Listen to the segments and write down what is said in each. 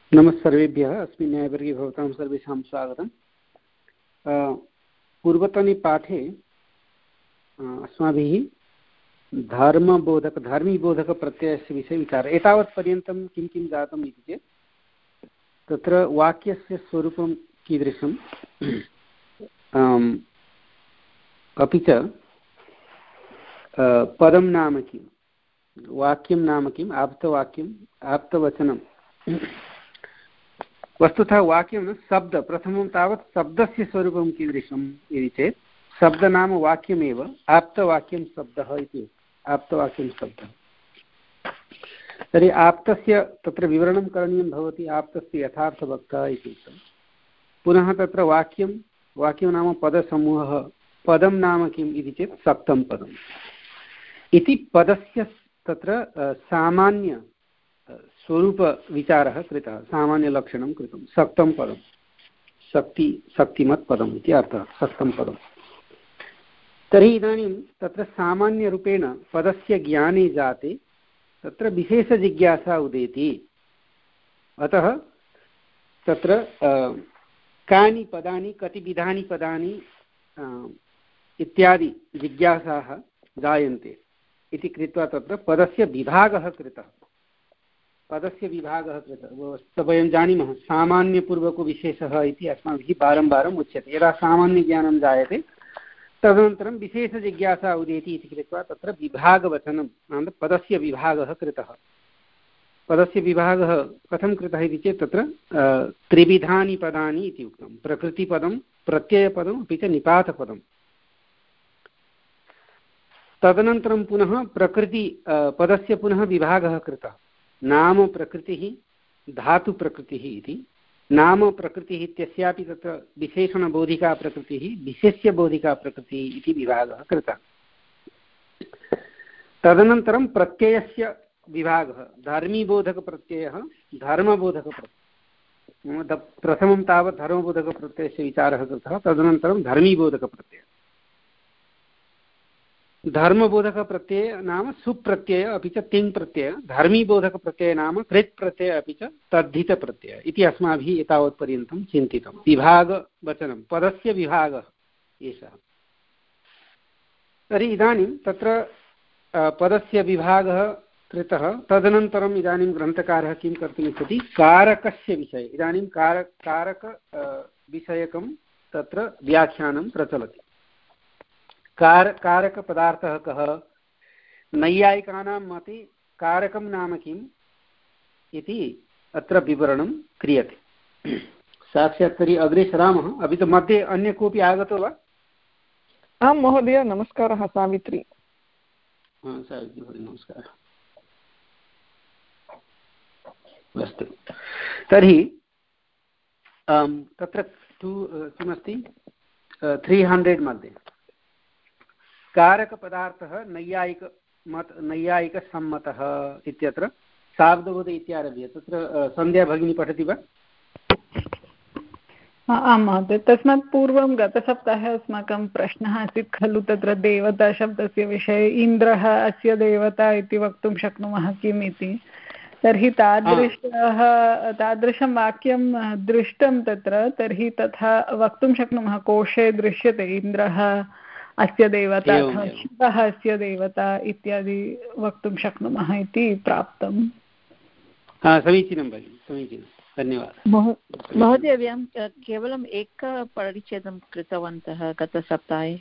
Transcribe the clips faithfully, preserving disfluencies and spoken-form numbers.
नमः सर्वेभ्यः। अस्मिन् न्यायवर्गे भवतां सर्वेषां स्वागतम्। पूर्वतने पाठे अस्माभिः धर्मबोधक धार्मीबोधकप्रत्ययस्य विषये विचारः। एतावत्पर्यन्तं किं किं जातम् इति चेत् तत्र वाक्यस्य स्वरूपं कीदृशम्, अपि च पदं नाम किं, वाक्यं नाम किम्, आप्तवाक्यम् आप्तवचनं। वस्तुतः वाक्यं न शब्द, प्रथमं तावत् शब्दस्य स्वरूपं कीदृशम् इति चेत् शब्द नाम वाक्यमेव, आप्तवाक्यं शब्दः इति, आप्तवाक्यं शब्दः। तर्हि आप्तस्य तत्र विवरणं करणीयं भवति, आप्तस्य यथार्थवक्ता इति उक्तं। पुनः तत्र वाक्यं वाक्यं नाम पदसमूहः, पदं नाम किम् इति चेत् सक्तं पदम् इति। पदस्य तत्र सामान्य स्वरूपविचारः कृतः, सामान्यलक्षणं कृतं, सक्तं पदं, शक्ति शक्तिमत् पदम् इति अर्थः, सक्तं पदम्। तर्हि इदानीं तत्र सामान्यरूपेण पदस्य ज्ञाने जाते तत्र विशेषजिज्ञासा उदेति। अतः तत्र कानि पदानि, कति विधानि पदानि इत्यादि जिज्ञासाः जायन्ते इति कृत्वा तत्र पदस्य विभागः कृतः। पदस्य विभागः कृतः। वयं जानीमः सामान्यपूर्वको विशेषः इति अस्माभिः वारं वारम् उच्यते। यदा सामान्यज्ञानं जायते तदनन्तरं विशेषजिज्ञासा उदेति इति कृत्वा तत्र विभागवचनं नाम पदस्य विभागः कृतः। पदस्य विभागः कथं कृतः इति चेत् तत्र त्रिविधानि पदानि इति उक्तं। प्रकृतिपदं, प्रत्ययपदम्, अपि च निपातपदम्। तदनन्तरं पुनः प्रकृति पदस्य पुनः विभागः कृतः। नाम प्रकृतिः, धातु प्रकृतिः इति। नाम प्रकृतिः इत्यस्यापि तत्र विशेषणबोधिका प्रकृतिः, विशेष्यबोधिका प्रकृतिः इति विभागः कृतः। तदनन्तरं प्रत्ययस्य विभागः, धर्मीबोधकप्रत्ययः, धर्मबोधकप्रत्ययः। प्रथमं तावत् धर्मबोधकप्रत्ययस्य विचारः कृतः, तदनन्तरं धर्मीबोधकप्रत्ययः। धर्मबोधकप्रत्यय नाम सुप्रत्यय अपि च तिङ् प्रत्यय, धर्मीबोधकप्रत्यय नाम कृत् प्रत्यय अपि च तद्धितप्रत्यय इति अस्माभिः एतावत्पर्यन्तं चिन्तितं। विभागवचनं, पदस्य विभागः एषः। तर्हि इदानीं तत्र पदस्य विभागः कृतः। तदनन्तरम् इदानीं ग्रन्थकारः किं कर्तुमिच्छति, कारकस्य विषये। इदानीं कार कारक विषयकं तत्र व्याख्यानं प्रचलति। कार कारकपदार्थः कः, नैयायिकानां मते कारकं नाम किम् इति अत्र विवरणं क्रियते। साक्षात् तर्हि अग्रे सरामः। अपि च मध्ये अन्य कोऽपि आगतो वा? आं महोदय, नमस्कारः। सावित्री। सावित्री भगिनी नमस्कारः। अस्तु, तर्हि तत्र तु किमस्ति त्री हण्ड्रेड् मध्ये कारकपदार्थः नैयायिक मत नैयायिकसम्मतः इत्यत्र शाब्दबोध इत्यारभ्य तत्र सन्ध्या भगिनी पठति वा? आं महोदय। तस्मात् पूर्वं गतसप्ताहे अस्माकं प्रश्नः आसीत् खलु तत्र देवताशब्दस्य विषये। इन्द्रः अस्य देवता इति वक्तुं शक्नुमः किम् इति। तर्हि तादृशः तादृशं वाक्यं दृष्टं तत्र, तर्हि तथा वक्तुं शक्नुमः। कोशे दृश्यते इन्द्रः अस्य देवता अथवा शिवः अस्य देवता इत्यादि वक्तुं शक्नुमः इति प्राप्तम्। समीचीनं भगिनि, समीचीनं, धन्यवादः महोदय। वयं केवलम् एकं परिच्छेदं कृतवन्तः गतसप्ताहे।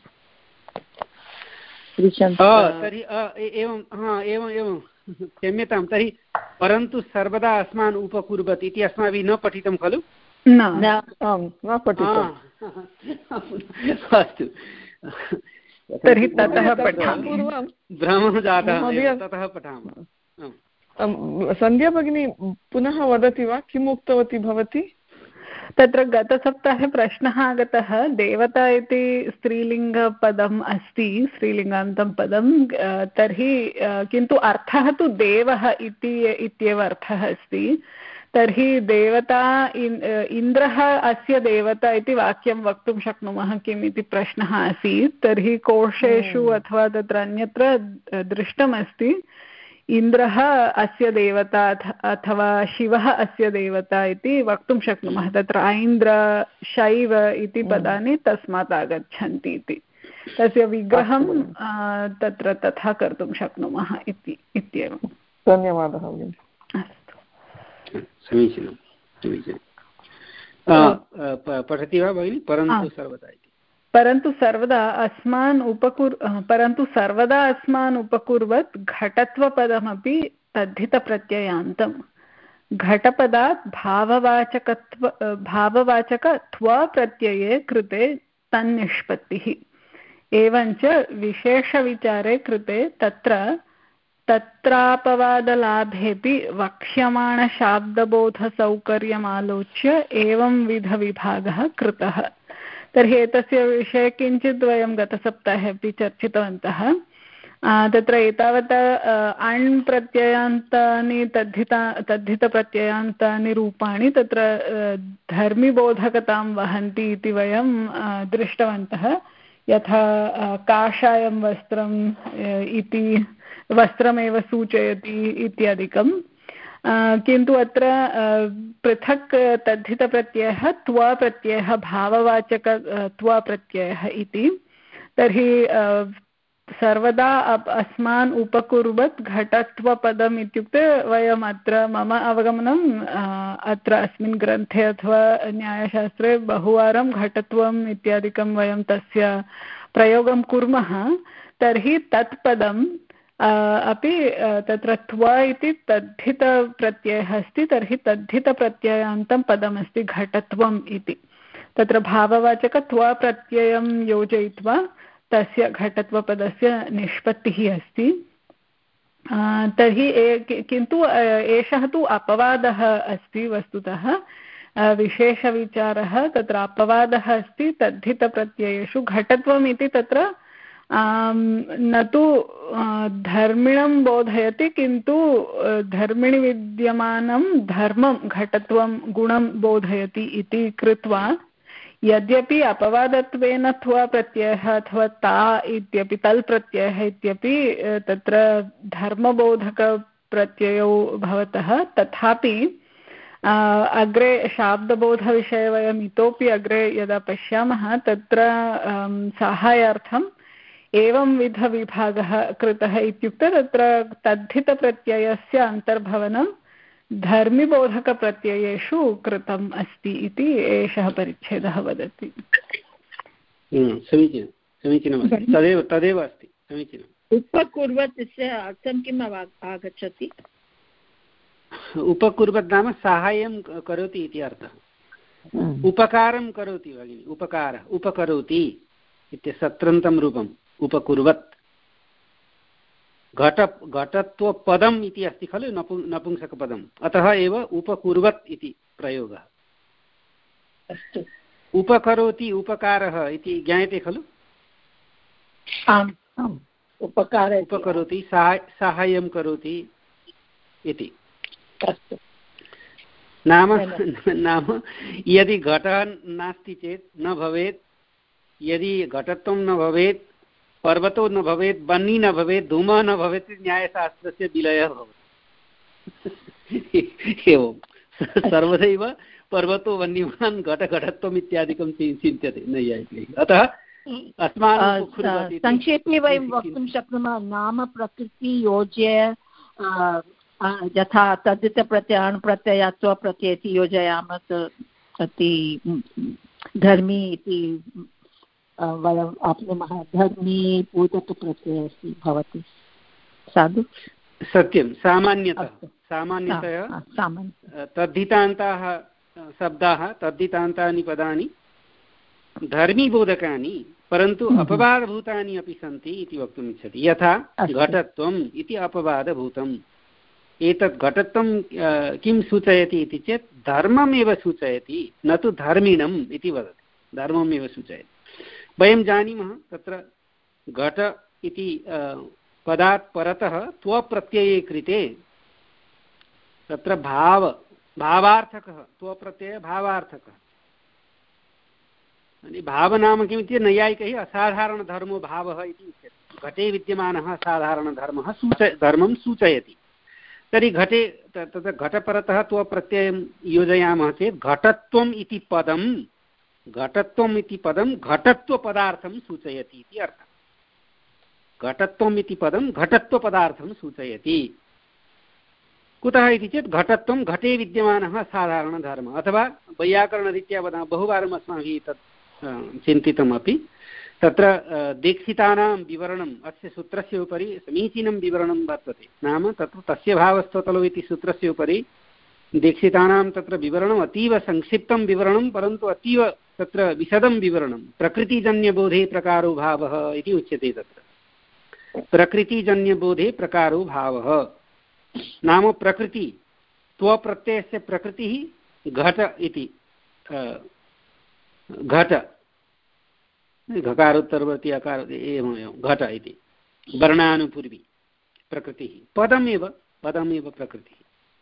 तर्हि एवं हा एवम् एवं क्षम्यतां। तर्हि परन्तु सर्वदा अस्मान् उपकुर्वत् इति अस्माभिः न पठितं खलु? न पठितम्। अस्तु, तर्हि ततः पठामः। भ्रमः जातः, ततः पठामः। सन्ध्या भगिनी पुनः वदति वा, किम् उक्तवती भवती? तत्र गतसप्ताहे प्रश्नः आगतः, देवता इति स्त्रीलिङ्गपदम् अस्ति, स्त्रीलिङ्गान्तं पदं। तर्हि किन्तु अर्थः तु देवः इति इत्येव अर्थः अस्ति। तर्हि देवता इन्द्रः अस्य देवता इति वाक्यं वक्तुं शक्नुमः किम् इति प्रश्नः आसीत्। तर्हि कोशेषु अथवा तत्र अन्यत्र दृष्टमस्ति इन्द्रः अस्य देवता अथवा शिवः अस्य देवता इति वक्तुं शक्नुमः। तत्र ऐन्द्र शैव इति पदानि तस्मात् आगच्छन्ति इति तस्य विग्रहं तत्र तथा कर्तुं शक्नुमः इति इत्येवं। धन्यवादः। अस्तु, समीचीनं समीचीनं। पठति वा भगिनि? परन्तु सर्वदा इति परन्तु सर्वदा अस्मान् उपकुर् परन्तु सर्वदा अस्मान् उपकुर्वत् घटत्वपदमपि तद्धितप्रत्ययान्तं। घटपदात् भाववाचकत्व भाववाचकत्वप्रत्यये कृते तन्निष्पत्तिः। एवञ्च विशेषविचारे कृते तत्र तत्रापवादलाभेऽपि वक्ष्यमाणशाब्दबोधसौकर्यमालोच्य एवंविधविभागः कृतः। तर्हि एतस्य विषये किञ्चित् वयं गतसप्ताहे अपि चर्चितवन्तः। तत्र एतावता अण् प्रत्ययान्तानि तद्धिता तद्धितप्रत्ययान्तानि रूपाणि तत्र धर्मिबोधकतां वहन्ति इति वयं दृष्टवन्तः। यथा काषायं वस्त्रम् इति वस्त्रमेव सूचयति इत्यादिकं। किन्तु अत्र पृथक् तद्धितप्रत्ययः त्वप्रत्ययः भाववाचक त्वप्रत्ययः इति। तर्हि सर्वदा अस्मान् उपकुर्वत् घटत्वपदम् इत्युक्ते वयम् अत्र मम अवगमनम् अत्र अस्मिन् ग्रन्थे अथवा न्यायशास्त्रे बहुवारं घटत्वम् इत्यादिकं वयं तस्य प्रयोगं कुर्मः। तर्हि तत्पदम् अपि तत्र त्व इति तद्धितप्रत्ययः अस्ति। तर्हि तद्धितप्रत्ययान्तं पदमस्ति घटत्वम् इति। तत्र भाववाचकत्वप्रत्ययं योजयित्वा तस्य घटत्वपदस्य निष्पत्तिः अस्ति। तर्हि किन्तु एषः तु अपवादः अस्ति वस्तुतः। विशेषविचारः तत्र अपवादः अस्ति तद्धितप्रत्ययेषु। घटत्वम् इति तत्र न तु धर्मिणं बोधयति किन्तु धर्मिणि विद्यमानं धर्मं घटत्वं गुणं बोधयति इति कृत्वा यद्यपि अपवादत्वेन त्व प्रत्ययः अथवा ता इत्यपि तल् प्रत्ययः इत्यपि तत्र धर्मबोधकप्रत्ययौ भवतः, तथापि अग्रे शाब्दबोधविषये वयम् इतोपि अग्रे यदा पश्यामः तत्र साहाय्यार्थम् एवंविधविभागः कृतः। इत्युक्ते तत्र तद्धितप्रत्ययस्य अन्तर्भवनं धर्मिबोधकप्रत्ययेषु कृतम् अस्ति इति एषः परिच्छेदः वदति। समीचीनं समीचीनमस्ति। तदेव तदेव अस्ति। समीचीनम्। उपकुर्वत् इत्यस्य अर्थं किम् आगच्छति? उपकुर्वत् नाम साहाय्यं करोति इति अर्थः। उपकारं करोति भगिनि। उपकार उपकरोति इत्यस्य सत्रन्तं रूपम् उपकुर्वत्। घट घटत्वपदम् इति अस्ति खलु नपु नपुंसकपदम्, अतः एव उपकुर्वत् इति प्रयोगः। अस्तु। उपकरोति उपकारः इति ज्ञायते खलु? आम् आम्। उपकार उपकरोति साहाय्यं करोति इति। अस्तु। नाम नाम यदि घटः नास्ति चेत् न भवेत्, यदि घटत्वं न भवेत्, पर्वतो न भवेत्, बन्नी न भवेत्, धूमः न भवेत्, न्यायशास्त्रस्य विलयः भवति। एवं सर्वदैव पर्वतो वन्यमान् घटघटत्वम् इत्यादिकं चिन्त्यते नैयायिकैः। अतः अस्मान् संक्षेपे वयं वक्तुं शक्नुमः, नाम प्रकृति योज्य यथा तद्धितप्रत्ययान् प्रत्ययत्व प्रत्यय इति योजयामः तति धर्मी इति वयम् आप्नुमः। धर्मी बोधकप्रत्ययः अस्ति भवति। साधु सत्यं। सामान्यतः सामान्यतया तद्धितान्ताः शब्दाः तद्धितान्तानि पदानि धर्मीबोधकानि परन्तु अपवादभूतानि अपि सन्ति इति वक्तुम् इच्छति। यथा घटत्वम् इति अपवादभूतम्। एतत् घटत्वं किं सूचयति इति चेत् धर्ममेव सूचयति, न तु धर्मिणम् इति वदति। धर्ममेव सूचयति। वयं जानीमः तत्र घट इति पदात् परतः त्वप्रत्यये कृते तत्र भाव भावार्थकः त्वप्रत्ययः भावार्थकः। भाव नाम किमिति नैयायिकैः असाधारणधर्मो भावः इति उच्यते। घटे विद्यमानः साधारणधर्मः सूच धर्मं सूचयति। तर्हि घटे तत्र घटपरतः त्वप्रत्ययं योजयामः चेत् घटत्वम् इति पदं घटत्वम् इति पदं घटत्वपदार्थं सूचयति इति अर्थः। घटत्वम् इति पदं घटत्वपदार्थं सूचयति। कुतः इति चेत् घटत्वं घटे विद्यमानः साधारणधर्मः, अथवा वैयाकरणरीत्या वदामः, बहुवारम् अस्माभिः तत् चिन्तितमपि। तत्र दीक्षितानां विवरणम् अस्य सूत्रस्य उपरि समीचीनं विवरणं वर्तते। नाम तत्र तस्य भावस्थतलो इति सूत्रस्य उपरि दीक्षितानां तत्र विवरणम् अतीव संक्षिप्तं विवरणं, परन्तु अतीव तत्र विशदं विवरणं। प्रकृतिजन्यबोधे प्रकारो भावः इति उच्यते। तत्र प्रकृतिजन्यबोधे प्रकारो भावः नाम प्रकृति त्वप्रत्ययस्य प्रकृतिः घट इति घट घकारोत्तरवर्ती अकार एवम् एवं घट इति वर्णानुपूर्वी प्रकृतिः पदमेव पदमेव प्रकृतिः।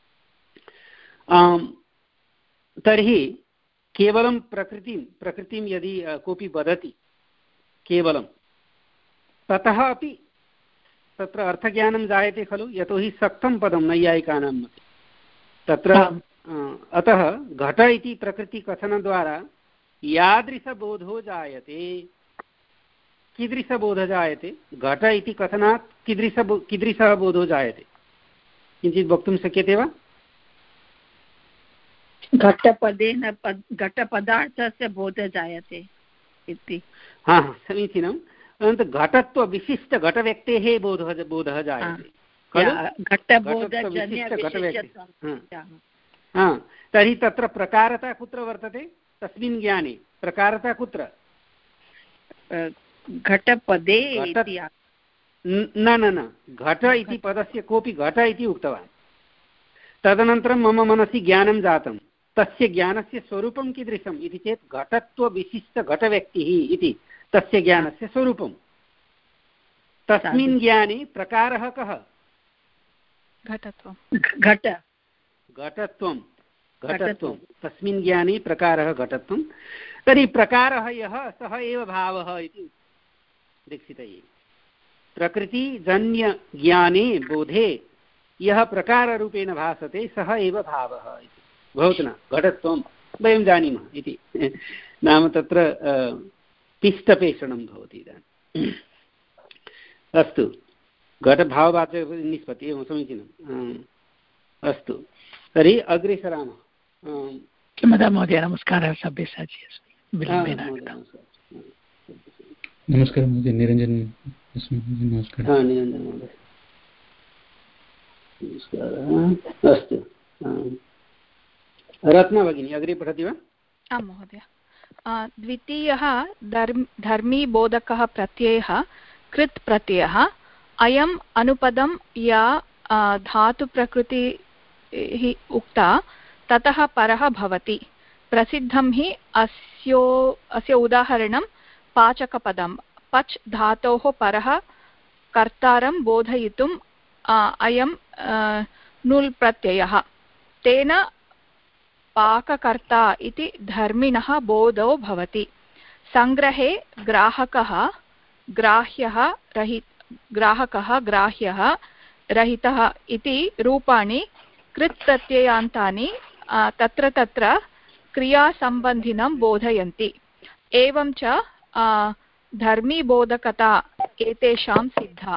तर्हि केवलं प्रकृतिं प्रकृतिं यदि कोऽपि वदति केवलं, ततः अपि तत्र अर्थज्ञानं जायते खलु, यतोहि सक्तं पदं नैयायिकानां मते तत्र। अतः घट इति प्रकृतिकथनद्वारा यादृशबोधो जायते। कीदृशबोधः जायते? घट इति कथनात् कीदृश कीदृशः बोधो जायते? किञ्चित् वक्तुं शक्यते वा? घटपदेन घटपदार्थस्य बोधः जायते इति। हा समीचीनं। परन्तु घटत्व विशिष्ट घटव्यक्तेः बोधः बोधः जायते। तर्हि तत्र प्रकारता कुत्र वर्तते? तस्मिन् ज्ञाने प्रकारता कुत्र? घटपदे न न न घट इति पदस्य कोऽपि घट इति उक्तवान्। तदनन्तरं मम मनसि ज्ञानं जातं। तस्य ज्ञानस्य स्वरूपं कीदृशम् इति चेत् घटत्वविशिष्टघटव्यक्तिः इति तस्य ज्ञानस्य स्वरूपं। तस्मिन् ज्ञाने प्रकारः कः? घटत्वं घट घटत्वं घटत्वं तस्मिन् ज्ञाने प्रकारः घटत्वं। तर्हि प्रकारः यः सः एव भावः इति दीक्षितैः। प्रकृतिजन्यज्ञाने बोधे यः प्रकाररूपेण भासते सः एव भावः इति भवतु न। घटत्वं वयं जानीमः इति नाम तत्र पिष्टपेषणं भवति इदानीम्। अस्तु, घटभाववाचकनिष्पत्तिः एवं समीचीनम्। अस्तु, तर्हि अग्रे सरामः। क्षम्यतां महोदय, नमस्कारः। सभ्यसाची अस्मि। नमस्कारः महोदय, निरञ्जन अस्मि। नमस्कारः। निरञ्जन महोदय, नमस्कारः। अस्तु, रत्ना भगिनी अग्रे पठति वा? आं महोदय। द्वितीयः धर्म धर्मी बोधकः प्रत्ययः कृत् प्रत्ययः। अयम् अनुपदं या धातुप्रकृतिः उक्ता ततः परः भवति। प्रसिद्धं हि अस्यो अस्य उदाहरणं पाचकपदं। पच् धातोः परः कर्तारं बोधयितुम् अयं नुल् प्रत्ययः। तेन पाककर्ता इति धर्मिणः बोधो भवति। संग्रहे ग्राहकः ग्राह्यः रहित ग्राहकः ग्राह्यः रहितः इति रूपाणि कृत् प्रत्ययान्तानि तत्र तत्र क्रियासम्बन्धिनं बोधयन्ति। एवं च धर्मीबोधकता एतेषां सिद्धा।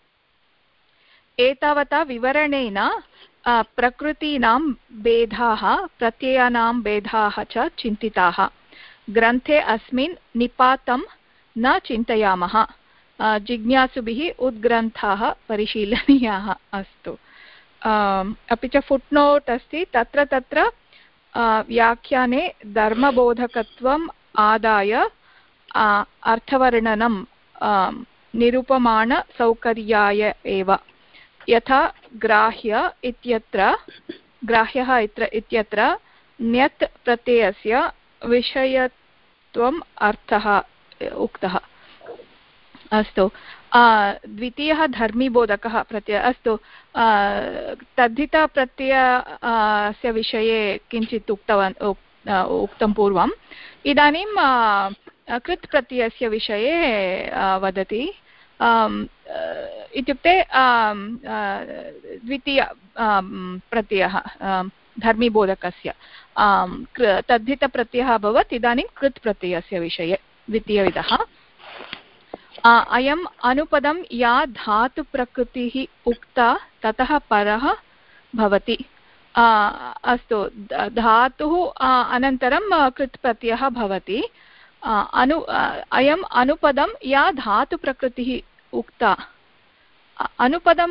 एतावता विवरणेन प्रकृतीनां भेदाः प्रत्ययानां भेदाः च चिन्तिताः। ग्रन्थे अस्मिन् निपातं न चिन्तयामः। जिज्ञासुभिः उद्ग्रन्थाः परिशीलनीयाः। अस्तु, अपि च फुट्नोट् अस्ति। तत्र तत्र व्याख्याने धर्मबोधकत्वम् आदाय अर्थवर्णनं निरूपमाणसौकर्याय एव। यथा ग्राह्य इत्यत्र ग्राह्यः इत्यत्र ण्यत् प्रत्ययस्य विषयत्वम् अर्थः उक्तः। अस्तु, द्वितीयः धर्मीबोधकः प्रत्ययः। अस्तु, तद्धितप्रत्ययस्य विषये किञ्चित् उक्तवान् उक्तं पूर्वम्। इदानीं कृत् प्रत्ययस्य विषये वदति। इत्युक्ते द्वितीय प्रत्ययः धर्मीबोधकस्य तद्धितप्रत्ययः अभवत्। इदानीं कृत् प्रत्ययस्य विषये द्वितीयविधः अयम् अनुपदं या धातुप्रकृतिः उक्ता ततः परः भवति। अस्तु, धातुः अनन्तरं कृत् प्रत्ययः भवति। अनु अयम् अनुपदं या धातुप्रकृतिः उक्ता। अनुपदं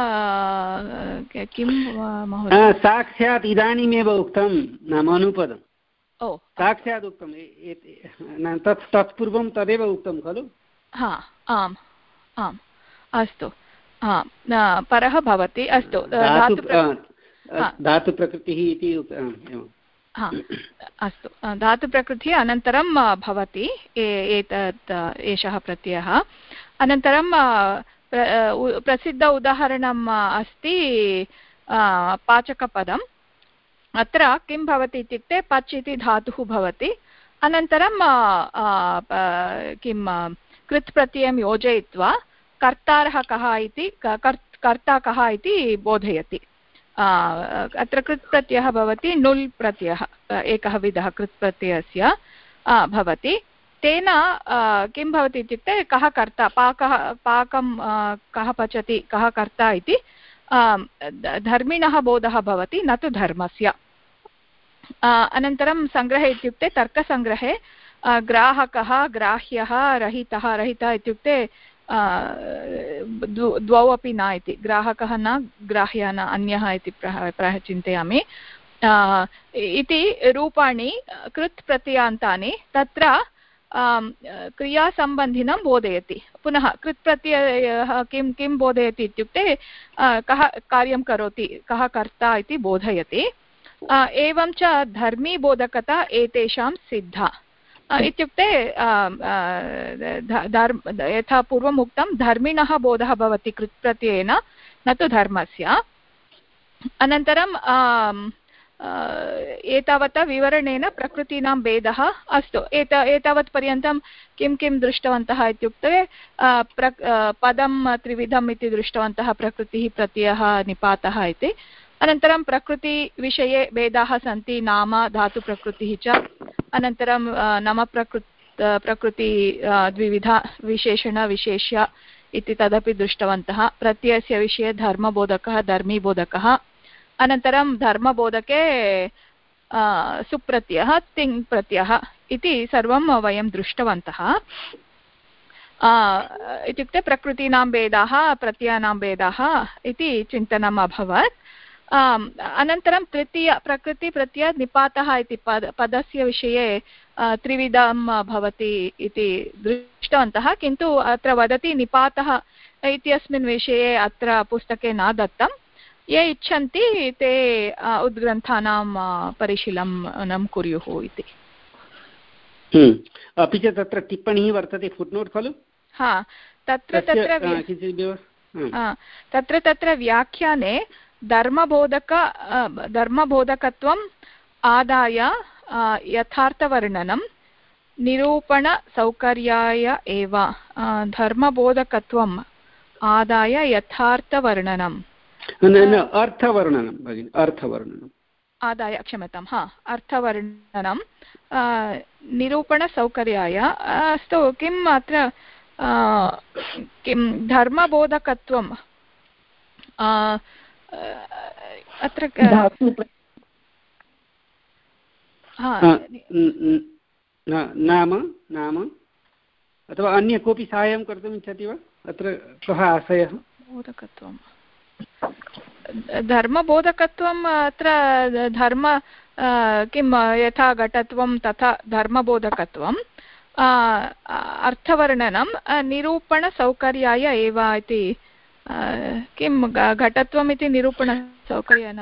किं महोदय? साक्षात् इदानीमेव उक्तं नाम अनुपदम्। ओ साक्षात् उक्तं तत् तत्पूर्वं तदेव उक्तं खलु? हा आम् आम् अस्तु परः भवति। अस्तु धातुप्रकृतिः इति हा अस्तु धातुप्रकृतिः अनन्तरं भवति एतत् एषः प्रत्ययः। अनन्तरं प्रसिद्ध उदाहरणम् अस्ति पाचकपदम्। अत्र किं भवति इत्युक्ते पच् इति धातुः भवति। अनन्तरं किं कृत् प्रत्ययं योजयित्वा कर्तारः कः इति कर्ता कः इति बोधयति। अत्र कृत् प्रत्ययः भवति नुल् प्रत्ययः एकः विधः कृत् प्रत्ययस्य भवति। तेन किं भवति इत्युक्ते कः कर्ता पाकः पाकं कः पचति कः कर्ता इति धर्मिणः बोधः भवति न तु धर्मस्य। अनन्तरं सङ्ग्रहे इत्युक्ते तर्कसङ्ग्रहे ग्राहकः ग्राह्यः रहितः रहितः इत्युक्ते द्वौ अपि न इति ग्राहकः न ग्राह्यः न अन्यः इति प्रायः चिन्तयामि इति रूपाणि कृत् प्रत्ययान्तानि तत्र क्रियासम्बन्धिनं बोधयति। पुनः कृत् प्रत्ययः किं किं बोधयति इत्युक्ते कः कार्यं करोति कः कर्ता इति बोधयति। एवं च धर्मीबोधकता एतेषां सिद्धा इत्युक्ते यथा पूर्वम् उक्तं धर्मिणः बोधः भवति कृत् प्रत्ययेन न तु धर्मस्य। अनन्तरं एतावता विवरणेन प्रकृतीनां भेदः। अस्तु, एत एतावत् पर्यन्तं किं किं दृष्टवन्तः इत्युक्ते प्र पदं त्रिविधम् इति दृष्टवन्तः प्रकृतिः प्रत्ययः निपातः इति। अनन्तरं प्रकृतिविषये भेदाः सन्ति नाम धातुप्रकृतिः च। अनन्तरं नाम प्रकृ प्रकृति द्विविधा विशेषण विशेष्य इति तदपि दृष्टवन्तः। प्रत्ययस्य विषये धर्मबोधकः धर्मीबोधकः। अनन्तरं धर्मबोधके सुप्रत्ययः तिङ् प्रत्ययः इति सर्वं वयं दृष्टवन्तः। इत्युक्ते प्रकृतीनां भेदाः प्रत्ययानां भेदाः इति चिन्तनम् अभवत्। अनन्तरं तृतीय प्रकृति प्रत्यय निपातः इति पद पदस्य विषये त्रिविधं भवति इति दृष्टवन्तः। किन्तु अत्र वदति निपातः इत्यस्मिन् विषये अत्र पुस्तके न दत्तं। ये इच्छन्ति ते उद्ग्रन्थानां परिशीलनं कुर्युः इति। अपि च तत्र टिप्पणी वर्तते फुट्नोट् खलु? हा तत्र तत्र तत्र तत्र व्याख्याने धर्मबोधक धर्मबोधकत्वम् आदाय यथार्थवर्णनं निरूपणसौकर्याय एव धर्मबोधकत्वम् आदाय यथार्थवर्णनं अर्थवर्णनं भगिनि अर्थवर्णनम् आदाय क्षम्यतां हा अर्थवर्णनं निरूपणसौकर्याय। अस्तु, किम् अत्र किं धर्मबोधकत्वं अत्र नाम नाम अथवा अन्य कोऽपि साहाय्यं कर्तुम् इच्छति वा? अत्र कः आशयः? बोधकत्वं धर्मबोधकत्वम् अत्र धर्म किं यथा घटत्वं तथा धर्मबोधकत्वम् अर्थवर्णनं निरूपणसौकर्याय एव इति। किं घटत्वम् इति निरूपणसौकर्येण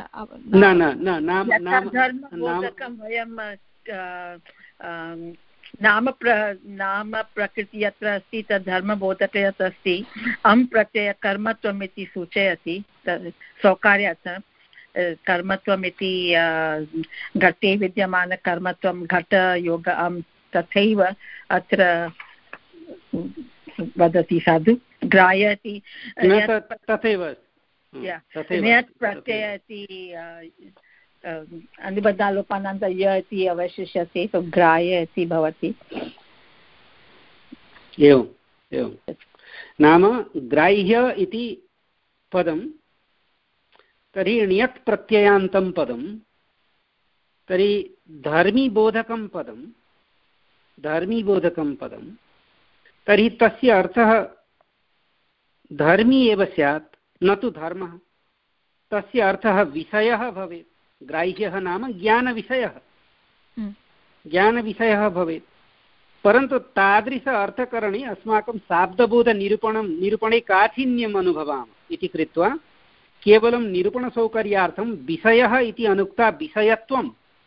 नाम प्र नाम प्रकृति यत्र अस्ति तद् धर्मबोधक यत् अस्ति अं प्रत्यय कर्मत्वम् इति सूचयति। सौकर्यार्थं कर्मत्वमिति घटे विद्यमानकर्मत्वं घटयोग अं तथैव अत्र वदति साधु। ग्राह्यति तथैव ण्यत् प्रत्यय इति अनुबन्धालोपानन्तर य इति अवशिष्यते सो ग्राह्य इति भवति। एवम् एवं नाम ग्राह्य इति पदं तर्हि ण्यत् प्रत्ययान्तं पदं तर्हि धर्मीबोधकं पदं धर्मीबोधकं पदं तर्हि तस्य अर्थः धर्मी एव स्यात् न तु धर्मः। तस्य अर्थः विषयः भवेत्। ग्राह्यः नाम ज्ञानविषयः ज्ञानविषयः भवेत्। परन्तु तादृश अर्थकरणे अस्माकं शाब्दबोधनिरूपणं निरूपणे काठिन्यम् अनुभवामः इति कृत्वा केवलं निरूपणसौकर्यार्थं विषयः इति अनुक्ता विषयत्वम्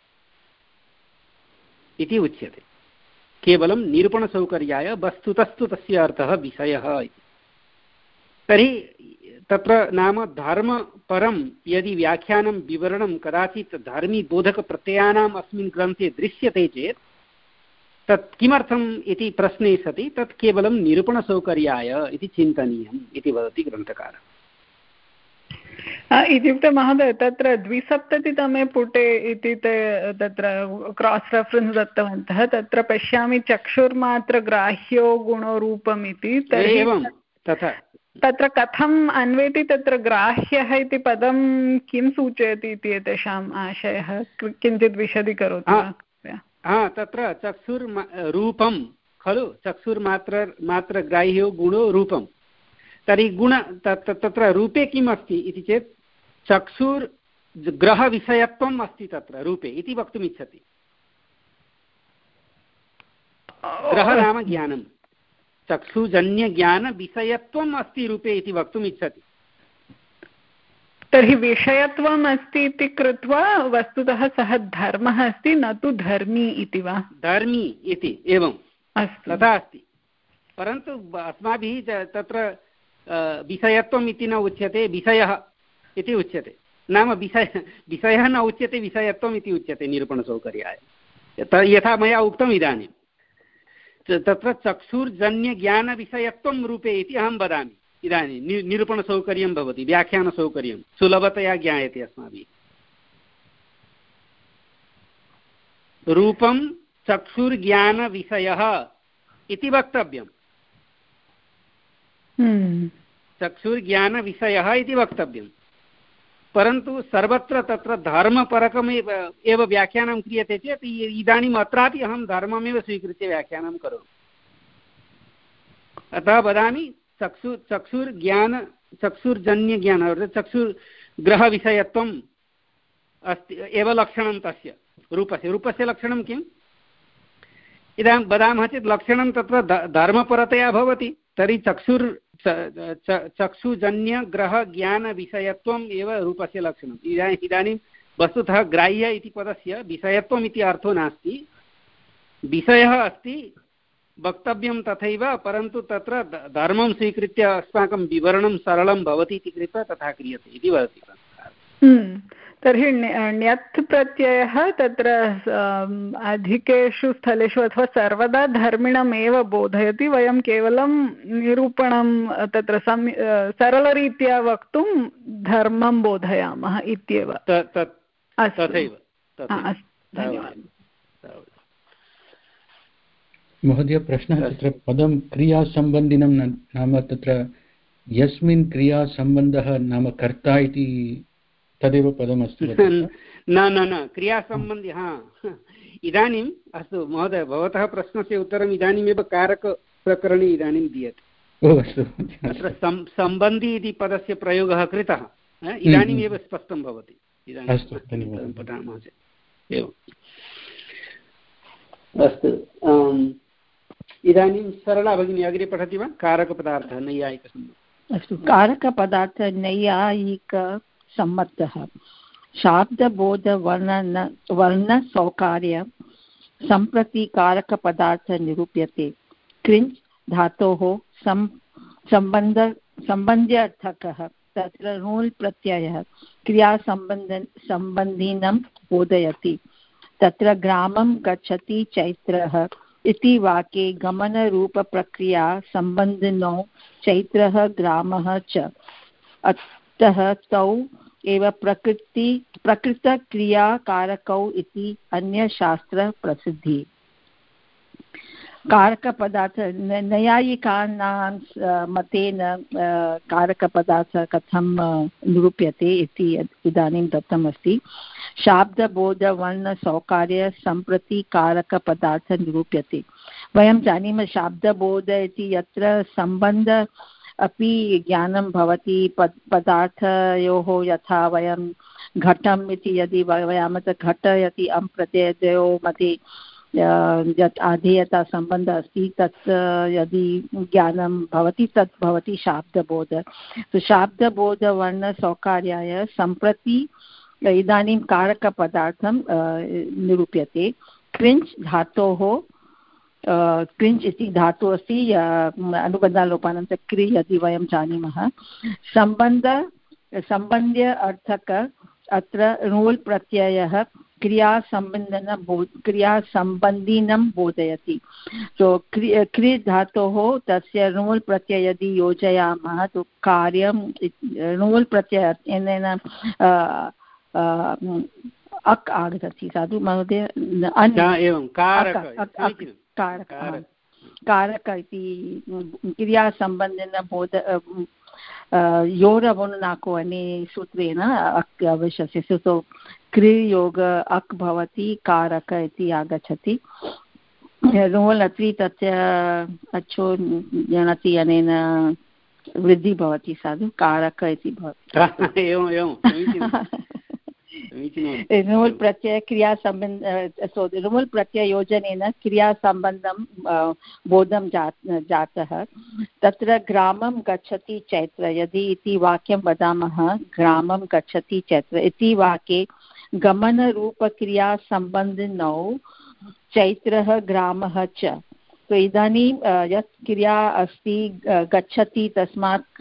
इति उच्यते। केवलं निरूपणसौकर्याय वस्तुतस्तु तस्य अर्थः विषयः इति। तर्हि तत्र नाम धर्मपरं यदि व्याख्यानं विवरणं कदाचित् धर्मीबोधकप्रत्ययानाम् अस्मिन् ग्रन्थे दृश्यते चेत् तत् किमर्थम् इति प्रश्ने सति तत् केवलं निरूपणसौकर्याय इति चिन्तनीयम् इति वदति ग्रन्थकारः। इत्युक्ते महोदय तत्र द्विसप्ततितमे पुटे इति ते तत्र क्रास् रेफरेन्स् दत्तवन्तः। तत्र पश्यामि चक्षुर्मात्र ग्राह्यो गुणोरूपम् इति। एवं तथा तत्र कथम् अन्वेति तत्र ग्राह्यः इति पदं किं सूचयति इति एतेषाम् आशयः किञ्चित् विशदीकरोतु वा? हा तत्र चक्षुर् रूपं खलु चक्षुर्मात्र मात्र ग्राह्यो गुणो रूपं। तर्हि गुण तत्र रूपे किम् अस्ति इति चेत् चक्षुर् ग्रहविषयत्वम् अस्ति तत्र रूपे इति वक्तुम् इच्छति। ग्रह नाम ज्ञानं चक्षुजन्यज्ञानविषयत्वम् अस्ति रूपे इति वक्तुम् इच्छति। तर्हि विषयत्वम् अस्ति इति कृत्वा वस्तुतः सः धर्मः अस्ति न तु धर्मी इति वा? धर्मी इति एवं तथा अस्ति। परन्तु अस्माभिः तत्र विषयत्वम् इति न उच्यते विषयः इति उच्यते। नाम विषय विषयः न उच्यते विषयत्वम् इति उच्यते निरूपणसौकर्याय। यथा मया उक्तम् इदानीं तत्र चक्षुर्जन्यज्ञानविषयत्वं रूपे इति अहं वदामि इदानीं नि निरूपणसौकर्यं भवति व्याख्यानसौकर्यं सुलभतया ज्ञायते अस्माभिः। रूपं चक्षुर्ज्ञानविषयः इति वक्तव्यम्। चक्षुर्ज्ञानविषयः इति वक्तव्यं। परन्तु सर्वत्र तत्र धर्मपरकमेव एव व्याख्यानं क्रियते चेत् इदानीम् अत्रापि अहं धर्ममेव स्वीकृत्य व्याख्यानं करोमि। अतः वदामि चक्षु चक्षुर्ज्ञान चक्षुर्जन्यज्ञान अर्थात् चक्षुर्ग्रहविषयत्वम् अस्ति एव लक्षणं तस्य रूपस्य। रूपस्य लक्षणं किम्? इदानीं वदामः चेत् लक्षणं तत्र धर्मपरतया भवति। तर्हि चक्षुर् चक्षुजन्यग्रहज्ञानविषयत्वम् एव रूपस्य लक्षणम्। इदानीम् इदानीं वस्तुतः ग्राह्य इति पदस्य विषयत्वम् इति अर्थो नास्ति। विषयः अस्ति वक्तव्यं तथैव, परन्तु तत्र धर्मं स्वीकृत्य अस्माकं विवरणं सरलं भवति इति कृत्वा तथा क्रियते इति वदति। तर्हि ण्यत् प्रत्ययः तत्र अधिकेषु स्थलेषु अथवा सर्वदा धर्मिणमेव बोधयति। वयं केवलं निरूपणं तत्र सम् सरलरीत्या वक्तुं धर्मं बोधयामः इत्येव। तथैव। महोदय प्रश्नः तत्र पदं क्रियासम्बन्धिनं नाम तत्र यस्मिन् क्रियासम्बन्धः नाम कर्ता इति तदेव पदमस्ति न न न क्रियासम्बन्धि। हा इदानीम् अस्तु महोदय भवतः प्रश्नस्य उत्तरम् इदानीमेव कारकप्रकरणे इदानीं दीयते। ओ अस्तु। अत्र सम्बन्धि इति पदस्य प्रयोगः कृतः इदानीमेव स्पष्टं भवति। अस्तु धन्यवादः। पठामः चेत् एवम् अस्तु। इदानीं सरला भगिनी अग्रे पठति वा? कारकपदार्थः नैयायिकसम्बन्धः। अस्तु कारकपदार्थः नैयायिक सम्मतः शाब्दबोधवर्ण वर्णसौकार्य सम्प्रति कारकपदार्थः निरूप्यते। क्रिञ् धातोः सम् सम्बन्ध सम्बन्ध्यर्थकः तत्र णुल् प्रत्ययः क्रियासम्बन्ध सम्बन्धिनं बोधयति। तत्र ग्रामं गच्छति चैत्रः इति वाक्ये गमनरूपप्रक्रिया सम्बन्धिनौ चैत्रः ग्रामः च अतः तौ एव प्रकृति प्रकृतक्रियाकारकौ इति अन्यशास्त्रप्रसिद्धिः। कारकपदार्थ नैयायिकानां मतेन कारकपदार्थः कथं निरूप्यते इति इदानीं दत्तमस्ति। शाब्दबोधवर्णसौकार्य सम्प्रति कारकपदार्थः निरूप्यते। वयं जानीमः शाब्दबोध इति यत्र सम्बन्ध अपि ज्ञानं भवति पद पदार्थयोः यथा वयं घटम् इति यदि वयामः घट इति अं प्रत्यययोः मध्ये यत् आधेयता सम्बन्धः अस्ति तत् यदि ज्ञानं भवति तत् भवति शाब्दबोध। तो शाब्दबोधवर्णसौकार्याय सम्प्रति इदानीं कारकपदार्थं निरूप्यते। क्रिञ्च् धातोः क्रिञ्च् इति धातुः अस्ति अनुबन्धालोपानन्तर क्रि यदि वयं जानीमः। सम्बन्ध सम्बन्ध्य अर्थक अत्र णोल् प्रत्ययः क्रियासम्बन्धन बो क्रियासम्बन्धिनं बोधयति। तो क्रि क्रि धातोः तस्य णोल् प्रत्यय यदि योजयामः तो कार्यं णोल् प्रत्यय अनेन अक् आगच्छति। साधु महोदय कारक इति क्रियासम्बन्धेन बोध योरवनुनाको अने सूत्रेण अक् अवश्यस्य। सो क्रियोग अक् भवति कारक इति आगच्छति। रोल् अत्रि तस्य अच्छो जनति अनेन वृद्धि भवति। साधु कारक इति भवति। ऋमूल् प्रत्यय क्रियासम्बन्ध सो ऋमूल् प्रत्यययोजनेन क्रियासम्बन्धं बोधं जात जातः। तत्र ग्रामं गच्छति चैत्र यदि इति वाक्यं वदामः ग्रामं गच्छति चैत्र इति वाक्ये गमनरूपक्रियासम्बन्धिनौ चैत्रः ग्रामः च। तो इदानीं यत् क्रिया अस्ति गच्छति तस्मात्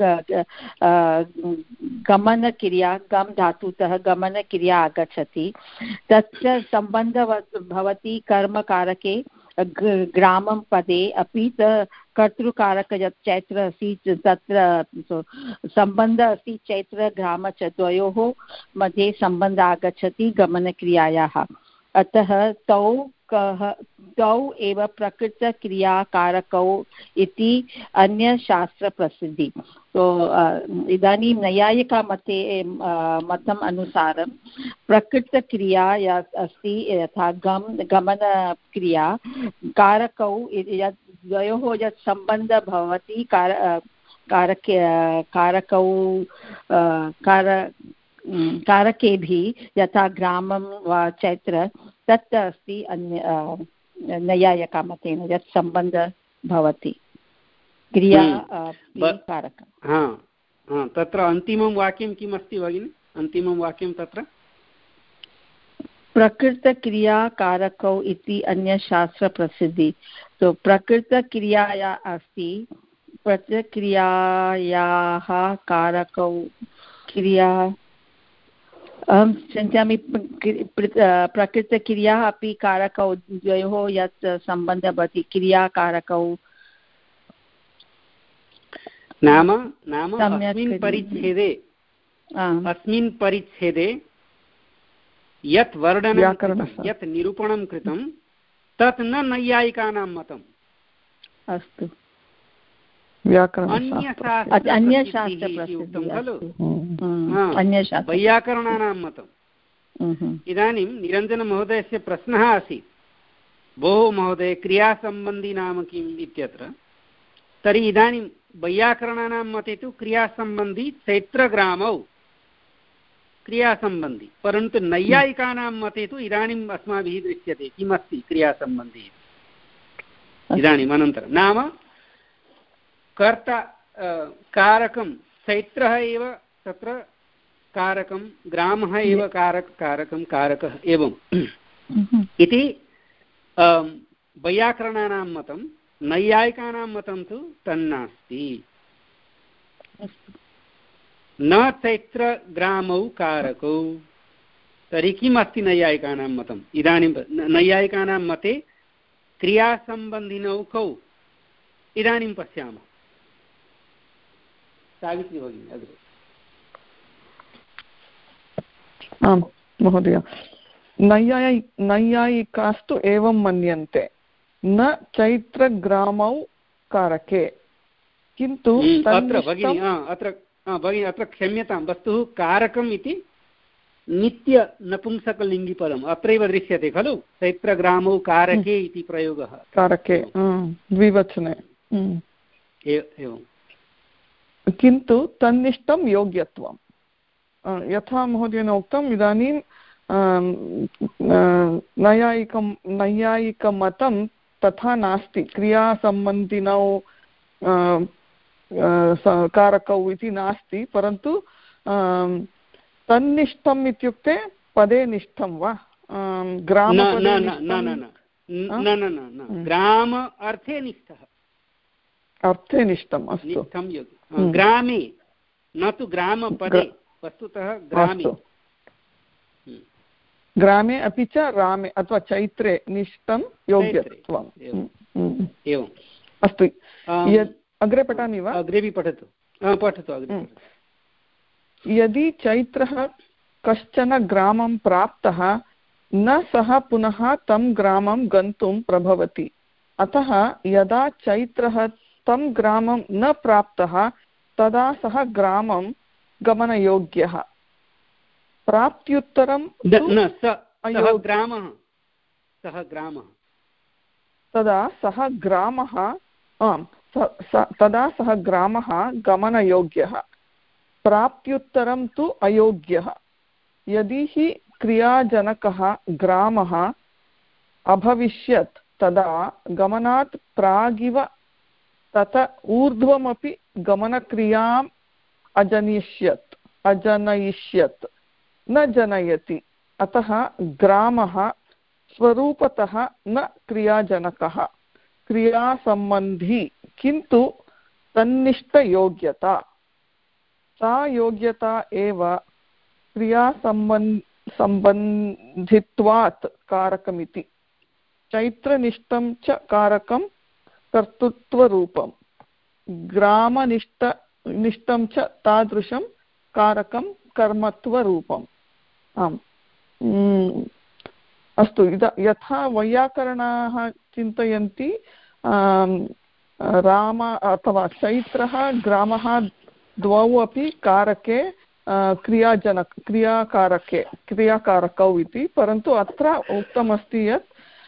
गमनक्रिया गम धातुतः गमनक्रिया आगच्छति। तच्च सम्बन्धः भवति कर्मकारके ग्रामं पदे अपि च कर्तृकारक यत् चैत्र अस्ति तत्र सम्बन्धः अस्ति चैत्र ग्राम च द्वयोः मध्ये सम्बन्धः आगच्छति गमनक्रियायाः। अतः तौ कः तौ एव प्रकृतक्रियाकारकौ इति अन्यशास्त्रप्रसिद्धि। तो इदानीं नैयायिका मते मतम् अनुसारं प्रकृतक्रिया यत् अस्ति यथा गम गमनक्रिया कारकौ यत् द्वयोः यत् सम्बन्धः भवति कार कारक कारकौ कार कारकेभिः यथा ग्रामं वा चैत्र तत् अस्ति अन्य नैयायिकमतेन यत् सम्बन्धः भवति क्रिया कारकं। हा हा तत्र अन्तिमं वाक्यं किम् अस्ति भगिनि? अन्तिमं वाक्यं तत्र प्रकृतक्रियाकारकौ इति अन्यशास्त्रप्रसिद्धि। तो प्रकृतक्रियाया अस्ति प्रकृतक्रियायाः कारकौ क्रिया अहं चिन्तयामि प्रकृतक्रिया अपि कारकौ द्वयोः यत् सम्बन्धः भवति क्रियाकारकौ नाम नाम अस्मिन् परिच्छेदे अस्मिन् परिच्छेदे यत् वर्णनं यत् निरूपणं कृतं तत् न नैयायिकानां मतम्। अस्तु वैयाकरणानां मतम्। इदानीं निरञ्जनमहोदयस्य प्रश्नः आसीत् भोः महोदय क्रियासम्बन्धी नाम किम् इत्यत्र। तर्हि इदानीं वैयाकरणानां मते तु क्रियासम्बन्धी चैत्रग्रामौ क्रियासम्बन्धी, परन्तु नैयायिकानां मते तु इदानीम् अस्माभिः दृश्यते किमस्ति क्रियासम्बन्धी। इदानीम् अनन्तरं नाम कर्ता कारकं चैत्रः एव तत्र कारकं ग्रामः एव कारक कारकं कारकः एवम् इति वैयाकरणानां मतं। नैयायिकानां मतं तु तन्नास्ति। न चैत्रग्रामौ कारकौ। तर्हि किम् अस्ति नैयायिकानां मतम्? इदानीं नैयायिकानां मते क्रियासम्बन्धिनौ कौ इदानीं पश्यामः। सावित्री भगिनी अग्रे। आम् महोदय, नैयायि नैयायिकास्तु एवं मन्यन्ते न चैत्रग्रामौ कारके किन्तु अत्र भगिनी अत्र भगिनी अत्र क्षम्यतां, वस्तुः कारकम् इति नित्य नपुंसकलिङ्गिपदम् अत्रैव दृश्यते खलु। चैत्रग्रामौ कारके इति प्रयोगः कारके द्विवचने। एवं किन्तु तन्निष्ठं योग्यत्वं यथा महोदयेन उक्तम्, इदानीं नैयायिकं नैयायिकमतं तथा नास्ति। क्रियासम्बन्धिनौ कारकौ इति नास्ति, परन्तु तन्निष्ठम् इत्युक्ते पदे निष्ठं वा ग्रामपदे ग्राम अर्थे निष्ठः, अर्थे निष्ठम्। अस्तु, ग्रामे न तु ग्रामपदे, वस्तुतः ग्रामे। ग्रामे अपि च रामे अथवा चैत्रे निष्ठं योग्यत्वम्। एवम् अस्तु, अग्रे पठामि वा? अग्रेपि पठतु पठतु अग्रे। यदि चैत्रः कश्चन ग्रामं प्राप्तः न सः पुनः तं ग्रामं गन्तुं प्रभवति। अतः यदा चैत्रः तं ग्रामं न प्राप्तः तदा सः ग्रामं गमनयोग्यः। प्राप्त्युत्तरं सः ग्रामः सः ग्रामः तदा सः ग्रामः आम् तदा सः ग्रामः गमनयोग्यः। प्राप्त्युत्तरं तु अयोग्यः। यदि हि क्रियाजनकः ग्रामः अभविष्यत् तदा गमनात् प्रागिव तत ऊर्ध्वमपि गमनक्रियाम् अजनिष्यत् अजनयिष्यत् न जनयति। अतः ग्रामः स्वरूपतः न क्रियाजनकः, क्रियासम्बन्धी, किन्तु तन्निष्ठयोग्यता। सा योग्यता एव क्रियासम्बन् सम्बन्धित्वात् कारकमिति। चैत्रनिष्ठं च कारकं कर्तृत्वरूपं, ग्रामनिष्ठ निष्ठं च तादृशं कारकं कर्मत्वरूपम्। आम् अस्तु, इद यथा वैयाकरणाः चिन्तयन्ति राम अथवा चैत्रः ग्रामः द्वौ अपि कारके क्रियाजनक क्रियाकारके क्रियाकारकौ इति, परन्तु अत्र उक्तमस्ति यत्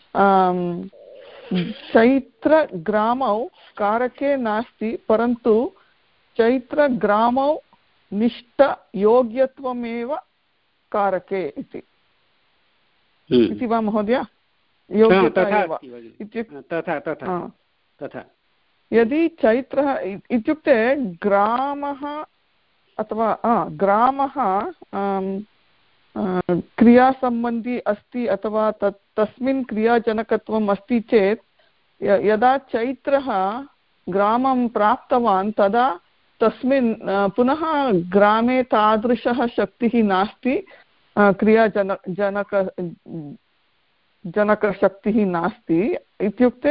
चैत्रग्रामौ कारके नास्ति, परन्तु चैत्रग्रामौ निष्ठयोग्यत्वमेव कारके इति इति वा महोदय? योग्यता एव इत्युक्ते यदि चैत्रः इत्युक्ते ग्रामः अथवा ग्रामः क्रियासम्बन्धी अस्ति अथवा तत् तस्मिन् क्रियाजनकत्वम् अस्ति चेत् यदा चैत्रः ग्रामं प्राप्तवान् तदा तस्मिन् पुनः ग्रामे तादृशः शक्तिः नास्ति, क्रियाजन जनक जनकशक्तिः नास्ति। इत्युक्ते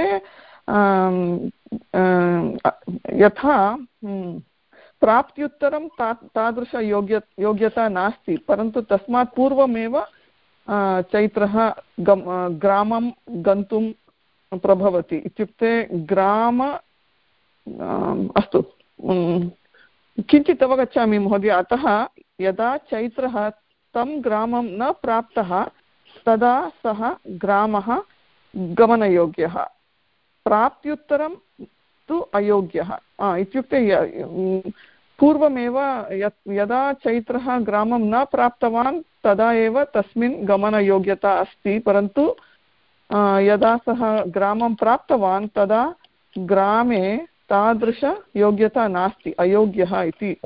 यथा प्राप्त्युत्तरं ता तादृशयोग्य योग्यता नास्ति, परन्तु तस्मात् पूर्वमेव चैत्रः गम ग्रामं गन्तुं प्रभवति। इत्युक्ते ग्राम अस्तु किञ्चित् अवगच्छामि महोदय। अतः यदा चैत्रः तं ग्रामं न प्राप्तः तदा सः ग्रामः गमनयोग्यः, प्राप्त्युत्तरं तु अयोग्यः। इत्युक्ते पूर्वमेव यदा चैत्रः ग्रामं न प्राप्तवान् तदा एव तस्मिन् गमनयोग्यता अस्ति, परन्तु यदा सः ग्रामं प्राप्तवान् तदा ग्रामे तादृशयोग्यता नास्ति, अयोग्यः इति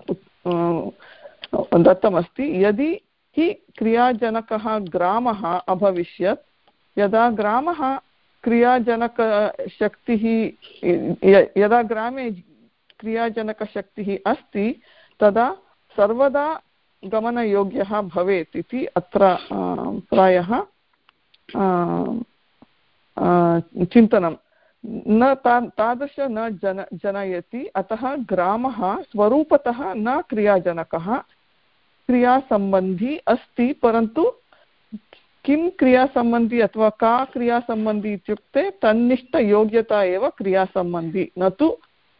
दत्तमस्ति। यदि हि क्रियाजनकः ग्रामः अभविष्यत्, यदा ग्रामः क्रियाजनकशक्तिः यदा ग्रामे क्रियाजनकशक्तिः अस्ति तदा सर्वदा गमनयोग्यः भवेत् इति अत्र प्रायः चिन्तनं न ता तादृश न जन जनयति। अतः ग्रामः स्वरूपतः न क्रियाजनकः, क्रियासम्बन्धी अस्ति, परन्तु किं क्रियासम्बन्धी अथवा का क्रियासम्बन्धी इत्युक्ते तन्निष्ठयोग्यता एव क्रियासम्बन्धी, न तु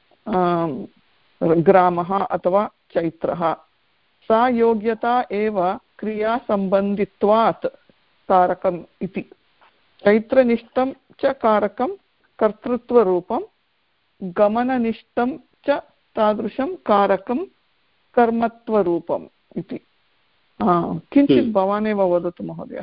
ग्रामः अथवा चैत्रः। सा योग्यता एव क्रियासम्बन्धित्वात् कारकम् इति। चैत्रनिष्ठं च कारकं कर्तृत्वरूपं, गमननिष्ठं च तादृशं कारकं कर्मत्वरूपम् इति। किञ्चित् भवान् एव वदतु महोदय।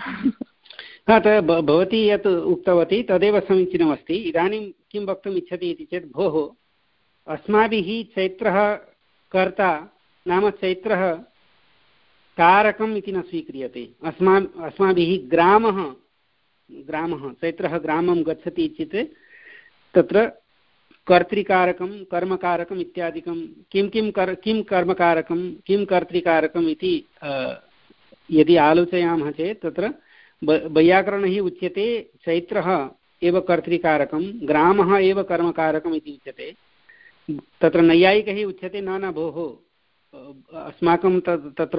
भवती यत् उक्तवती तदेव समीचीनमस्ति। इदानीं किं वक्तुम् इच्छति इति चेत्, भोः अस्माभिः चैत्रः कर्ता नाम चैत्रः कारकम् इति न स्वीक्रियते। अस्मा अस्माभिः ग्रामः ग्रामः चैत्रः ग्रामं गच्छति चेत् तत्र कर्तृकारकं कर्मकारकम् इत्यादिकं किं किं कर् किं कर्मकारकं किं कर्तृकारकम् इति यदि आलोचयामः चेत् तत्र वैयाकरणैः उच्यते चैत्रः एव कर्तृकारकं, ग्रामः एव कर्मकारकम् इति उच्यते। तत्र नैयायिकैः उच्यते न न भोः अस्माकं तत्र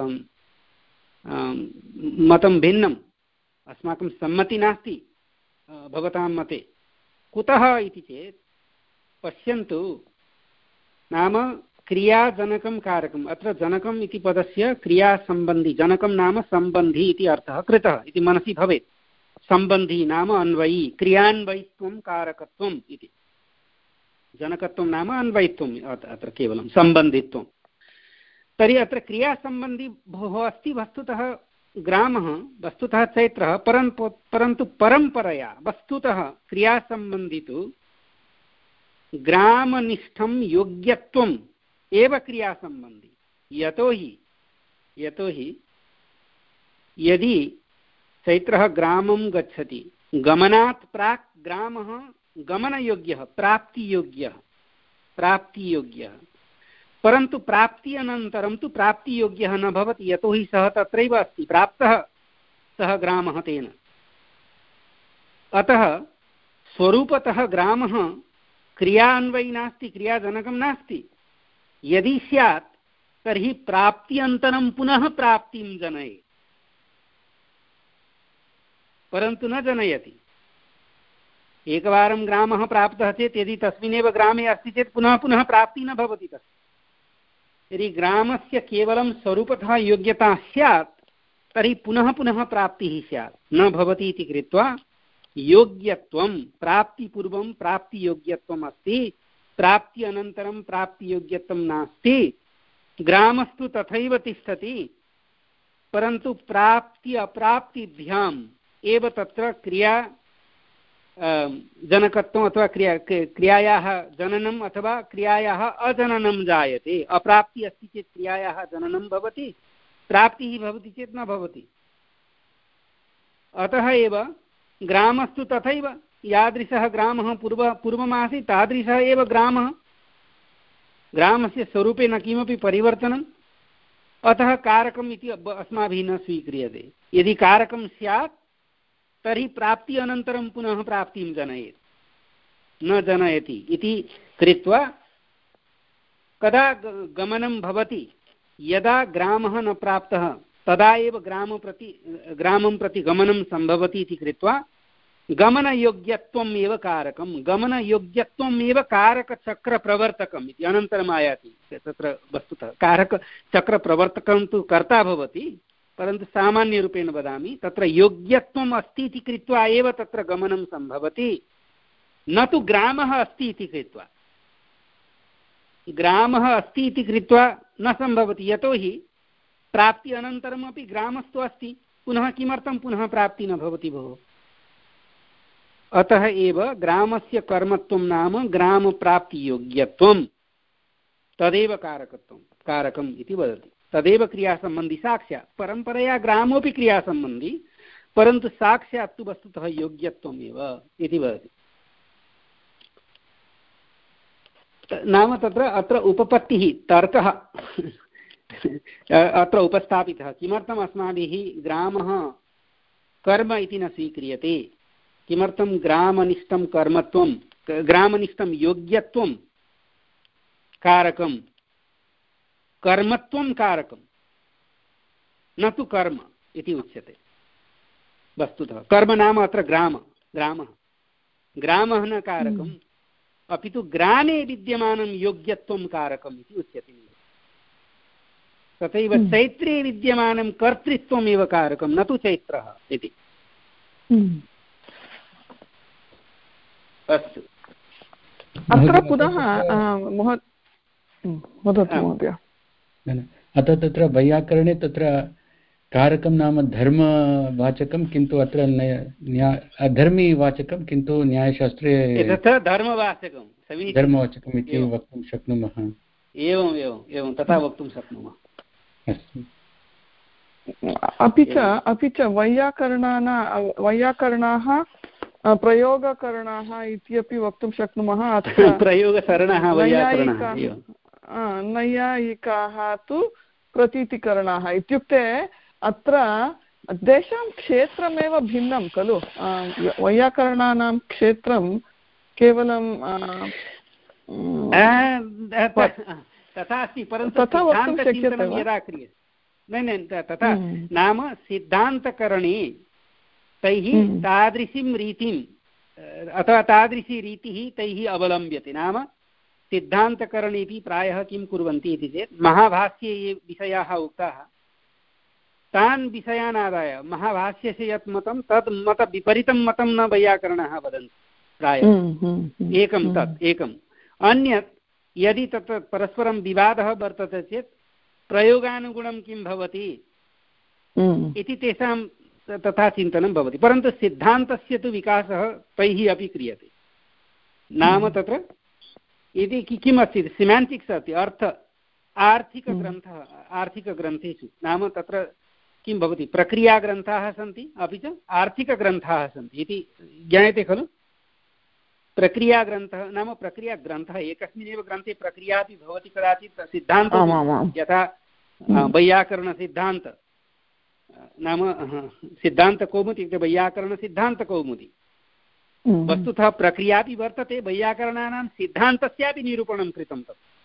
मतं भिन्नम्, अस्माकं सम्मति नास्ति भवतां मते। कुतः इति चेत् पश्यन्तु, नाम क्रियाजनकं कारकम्, अत्र जनकम् इति पदस्य क्रियासम्बन्धी, जनकं नाम सम्बन्धी इति अर्थः कृतः इति मनसि भवेत्। सम्बन्धी नाम अन्वयी, क्रियान्वयित्वं कारकत्वम् इति। जनकत्वं नाम अन्वयित्वम्, अत्र केवलं सम्बन्धित्वं। तर्हि अत्र क्रियासम्बन्धी भोः अस्ति वस्तुतः ग्रामः, वस्तुतः चैत्रः, परन्तु परन्तु परम्परया वस्तुतः क्रियासम्बन्धी तु ग्रामनिष्ठं योग्यत्वम् एव क्रियासम्बन्धी। यतोहि यतोहि यदि चैत्रः ग्रामं गच्छति, गमनात् प्राक् ग्रामः गमनयोग्यः, प्राप्तियोग्यः प्राप्तियोग्यः परन्तु प्राप्ति अनन्तरं तु प्राप्तियोग्यः न भवति, यतोहि सः तत्रैव अस्ति, प्राप्तः सः ग्रामः तेन। अतः स्वरूपतः ग्रामः क्रियान्वयी नास्ति, क्रियाजनकं नास्ति। यदि स्यात् तर्हि प्राप्त्यन्तरं पुनः प्राप्तिं जनयेत्, परन्तु न जनयति। एकवारं ग्रामः प्राप्तः चेत् यदि तस्मिन्नेव ग्रामे अस्ति चेत् पुनः पुनः प्राप्तिः न भवति तस्य। यदि ग्रामस्य केवलं स्वरूपतः योग्यता स्यात् तर्हि पुनः पुनः प्राप्तिः स्यात्, न भवति इति कृत्वा योग्यत्वं, प्राप्तिपूर्वं प्राप्तियोग्यत्वम् अस्ति, प्राप्ति अनन्तरं प्राप्तियोग्यत्वं नास्ति। ग्रामस्तु तथैव तिष्ठति, परन्तु प्राप्ति अप्राप्तिभ्याम् एव तत्र क्रिया जनकत्वम् अथवा क्रिया क्रियायाः जननम् अथवा क्रियायाः अजननं जायते। अप्राप्ति अस्ति चेत् क्रियायाः जननं भवति, प्राप्तिः भवति चेत् न भवति। अतः एव ग्रामस्तु तथैव, यादृशः ग्रामः पूर्व पूर्वमासीत् तादृशः एव ग्रामः, ग्रामस्य स्वरूपे न किमपि परिवर्तनम्। अतः कारकम् इति अस्माभिः न स्वीक्रियते। यदि कारकं स्यात् तर्हि प्राप्ति अनन्तरं पुनः प्राप्तिं जनयेत्, न जनयति इति कृत्वा कदा गमनं भवति, यदा ग्रामः न प्राप्तः तदा एव ग्राम प्रति ग्रामं प्रति गमनं सम्भवति इति कृत्वा गमनयोग्यत्वम् एव कारकं, गमनयोग्यत्वम् एव कारकचक्रप्रवर्तकम् इति अनन्तरम् आयाति। तत्र वस्तुतः कारकचक्रप्रवर्तकं तु कर्ता भवति, परन्तु सामान्यरूपेण वदामि, तत्र योग्यत्वम् अस्ति इति कृत्वा एव तत्र गमनं सम्भवति, न तु ग्रामः अस्ति इति कृत्वा। ग्रामः अस्ति इति कृत्वा न सम्भवति, यतोहि प्राप्ति अनन्तरमपि ग्रामस्तु अस्ति, पुनः किमर्थं पुनः प्राप्ति न भवति भोः। अतः एव ग्रामस्य कर्मत्वं नाम ग्रामप्राप्तियोग्यत्वं, तदेव कारकत्वं कारकम् इति वदति। तदेव क्रियासम्बन्धी साक्षात्। परम्परया ग्रामोऽपि क्रियासम्बन्धी, परन्तु साक्षात् तु वस्तुतः योग्यत्वमेव इति वदति। नाम तत्र अत्र उपपत्तिः, तर्कः अत्र उपस्थापितः। किमर्थम् अस्माभिः ग्रामः कर्म इति न स्वीक्रियते किमर्थं ग्रामनिष्ठं कर्मत्वं ग्रामनिष्ठं योग्यत्वं कारकं कर्मत्वं कारकं न तु कर्म इति उच्यते। वस्तुतः कर्म नाम अत्र ग्राम ग्रामः ग्रामः न कारकम् अपि तु ग्रामे विद्यमानं योग्यत्वं कारकम् इति उच्यते। तथैव चैत्रे विद्यमानं कर्तृत्वमेव कारकं न तु चैत्रः इति। अस्तु अत्र पुनः वदतु महोदय। अतः तत्र वैयाकरणे तत्र कारकं नाम धर्मवाचकं किन्तु अत्र अधर्मीवाचकं किन्तु न्यायशास्त्रे धर्मवाचकं धर्मवाचकम् इति वक्तुं शक्नुमः। एवम् एवम् एवं तथा वक्तुं शक्नुमः। अस्तु। अपि च अपि च वैयाकरणाना वैयाकरणाः प्रयोगकरणाः इत्यपि वक्तुं शक्नुमः। प्रयोगसरणः नैयायिकाः तु प्रतीतिकरणाः इत्युक्ते अत्र तेषां क्षेत्रमेव भिन्नं खलु। वैयाकरणानां क्षेत्रं केवलं तथा अस्ति, परन्तु तथा वक्तुं शक्यते यदा क्रियते न न तथा नाम सिद्धान्तकरणे तैः तादृशीं रीतिम् अथवा तादृशी रीतिः तैः अवलम्ब्यते। नाम सिद्धान्तकरणेपि प्रायः किं कुर्वन्ति इति चेत् महाभाष्ये ये विषयाः उक्ताः तान् विषयान् आदाय महाभाष्यस्य यत् मतं तद् मतविपरीतं मतं न वैयाकरणाः वदन्ति प्रायः। एकं तत् एकम्। अन्यत् यदि तत्र परस्परं विवादः वर्तते चेत् प्रयोगानुगुणं किं भवति इति तेषां तथा चिन्तनं भवति। परन्तु सिद्धान्तस्य तु विकासः तैः अपि क्रियते। नाम तत्र यदि किम् अस्ति सिमेण्टिक्स् अस्ति अर्थ आर्थिकग्रन्थः आर्थिकग्रन्थेषु नाम तत्र किं भवति प्रक्रियाग्रन्थाः सन्ति अपि च आर्थिकग्रन्थाः सन्ति इति ज्ञायते खलु। प्रक्रियाग्रन्थः नाम प्रक्रियाग्रन्थः एकस्मिन्नेव ग्रन्थे प्रक्रिया अपि भवति कदाचित् सिद्धान्तः यथा वैयाकरणसिद्धान्त नाम सिद्धान्तकौमुदी इत्युक्ते वैयाकरणसिद्धान्तकौमुदी वस्तुतः प्रक्रिया अपि वर्तते वैयाकरणानां सिद्धान्तस्यापि निरूपणं कृतं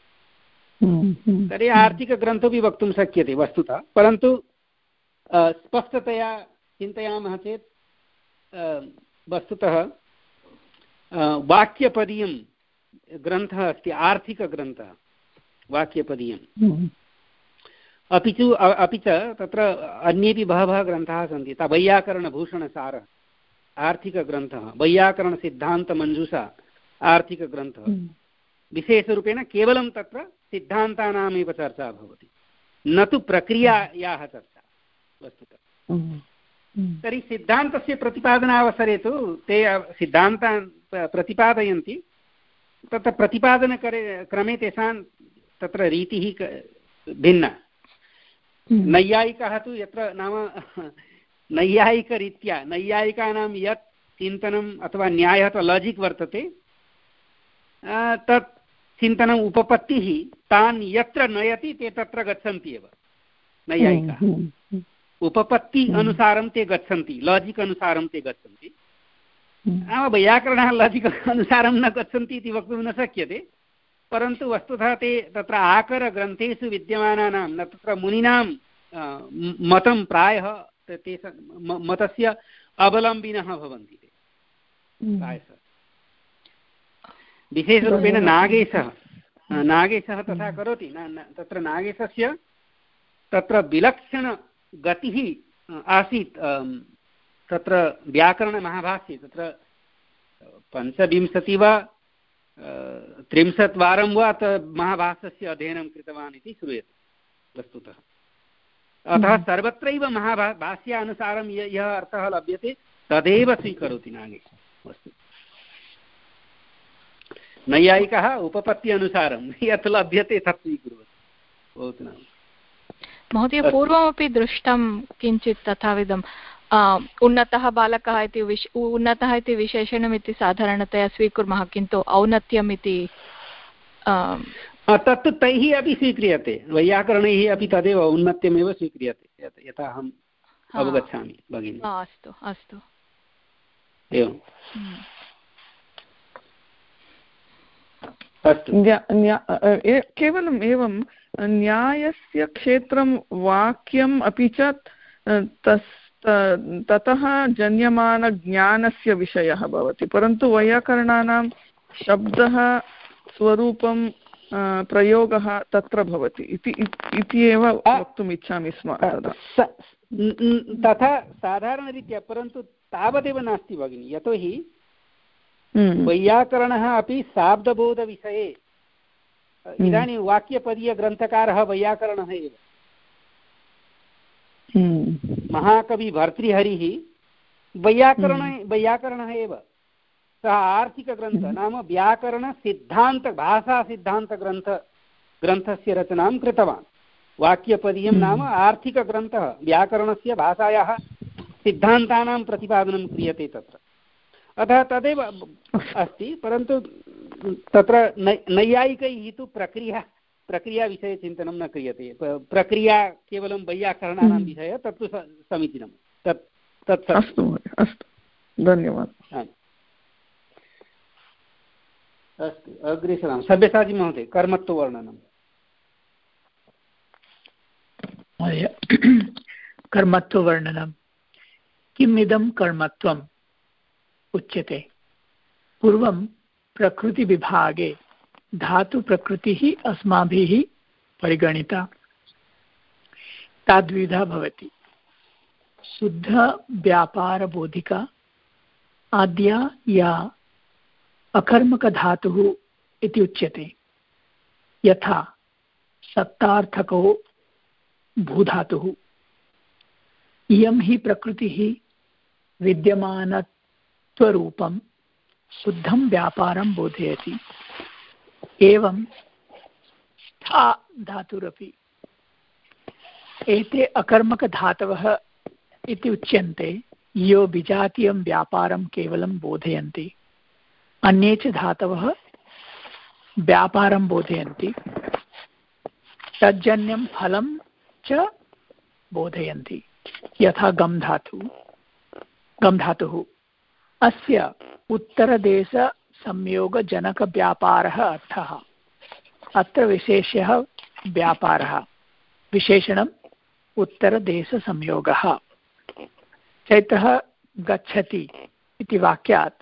तत्। तर्हि आर्थिकग्रन्थोपि वक्तुं शक्यते वस्तुतः, परन्तु स्पष्टतया चिन्तयामः चेत् वस्तुतः वाक्यपदीयं ग्रन्थः अस्ति आर्थिकग्रन्थः वाक्यपदीयम्। अपि च अपि च तत्र अन्येपि बहवः ग्रन्थाः सन्ति। यथा वैयाकरणभूषणसारः आर्थिकग्रन्थः, वैयाकरणसिद्धान्तमञ्जूषा आर्थिकग्रन्थः। विशेषरूपेण केवलं तत्र सिद्धान्तानामेव चर्चा भवति, न तु प्रक्रियायाः चर्चा वस्तुतः। तर्हि सिद्धान्तस्य प्रतिपादनावसरे तु ते सिद्धान्तान् प्रतिपादयन्ति, तत्र प्रतिपादनकरे क्रमे तेषां तत्र रीतिः भिन्ना। नैयायिकाः तु यत्र नाम नैयायिकरीत्या नैयायिकानां यत् चिन्तनम् अथवा न्यायः अथवा लाजिक् वर्तते तत् चिन्तनम् उपपत्तिः तान् यत्र नयति ते तत्र गच्छन्ति एव नैयायिकाः। उपपत्ति अनुसारं ते गच्छन्ति, लाजिक् अनुसारं ते गच्छन्ति। नाम वैयाकरणाः लाजिक् अनुसारं न गच्छन्ति इति वक्तुं न शक्यते, परन्तु वस्तुतः ते तत्र आकरग्रन्थेषु विद्यमानानां न तत्र मुनीनां मतं प्रायः ते मतस्य अवलम्बिनः भवन्ति ते प्रायशः। विशेषरूपेण नागेशः नागेशः तथा करोति। तत्र नागेशस्य तत्र विलक्षणगतिः आसीत्। तत्र व्याकरणमहाभाष्ये तत्र पञ्चविंशति वा त्रिंशत् वारं वा महाभाष्यस्य अध्ययनं कृतवान् इति श्रूयते वस्तुतः। अतः सर्वत्रैव महाभाष्यानुसारं यः अर्थः लभ्यते तदेव स्वीकरोति नागेशः वस्तु। नैयायिकः उपपत्ति अनुसारं यत् लभ्यते तत् स्वीकुर्वन्ति। भवतु नाम महोदय पूर्वमपि दृष्टं किञ्चित् तथाविधम् उन्नतः बालकः इति विश उन्नतः इति विशेषणम् इति साधारणतया स्वीकुर्मः, किन्तु औन्नत्यम् इति तत्तु तैः अपि स्वीक्रियते। वैयाकरणैः अपि तदेव औन्नत्यमेव स्वीक्रियते यथा अहम् अवगच्छामि भगिनि। अस्तु अस्तु एवम्। केवलम् एवं न्यायस्य क्षेत्रं वाक्यम् अपि च तस् ततः जन्यमानज्ञानस्य विषयः भवति, परन्तु वैयाकरणानां शब्दः स्वरूपं प्रयोगः तत्र भवति इति एव वक्तुम् इच्छामि स्म तथा साधारणरीत्या, परन्तु तावदेव नास्ति भगिनि, यतोहि वैयाकरणः अपि शाब्दबोधविषये, इदानीं वाक्यपदीयग्रन्थकारः वैयाकरणः एव, महाकवि भर्तृहरिः वैयाकरण वैयाकरणः एव, सः आर्थिकग्रन्थः नाम व्याकरणसिद्धान्त भाषासिद्धान्तग्रन्थ ग्रन्थस्य रचनां कृतवान्। वाक्यपदीयं नाम आर्थिकग्रन्थः, व्याकरणस्य भाषायाः सिद्धान्तानां प्रतिपादनं क्रियते तत्र, अतः तदेव अस्ति। परन्तु तत्र नैयायिकैः तु प्रक्रिया प्रक्रियाविषये चिन्तनं न क्रियते, प्रक्रिया केवलं वैयाकरणानां विषयः, तत्तु समीचीनं, तत् तत् अस्तु अस्तु धन्यवादः। अस्तु अग्रे सरामः। सब्यसाची महोदय, कर्मत्ववर्णनं। कर्मत्ववर्णनं किम् इदं कर्मत्वम् उच्यते। पूर्वं प्रकृतिविभागे धातुप्रकृतिः अस्माभिः परिगणिता, ताद्विधा भवति। शुद्धव्यापारबोधिका आद्या या अकर्मकधातुः इति उच्यते, यथा सत्तार्थको भूधातुः। इयं हि प्रकृतिः विद्यमानत्वरूपं शुद्धं व्यापारं बोधयति। एवं स्था धातुरपि। एते अकर्मकधातवः इति उच्यन्ते, यो विजातीयं व्यापारं केवलं बोधयन्ति। अन्ये च धातवः व्यापारं बोधयन्ति, तज्जन्यं फलं च बोधयन्ति, यथा गम धातु गम धातुः। अस्य उत्तरदेशसंयोगजनकव्यापारः अर्थः। अत्र विशेष्यः व्यापारः, विशेषणम् उत्तरदेशसंयोगः। चैत्रः गच्छति इति वाक्यात्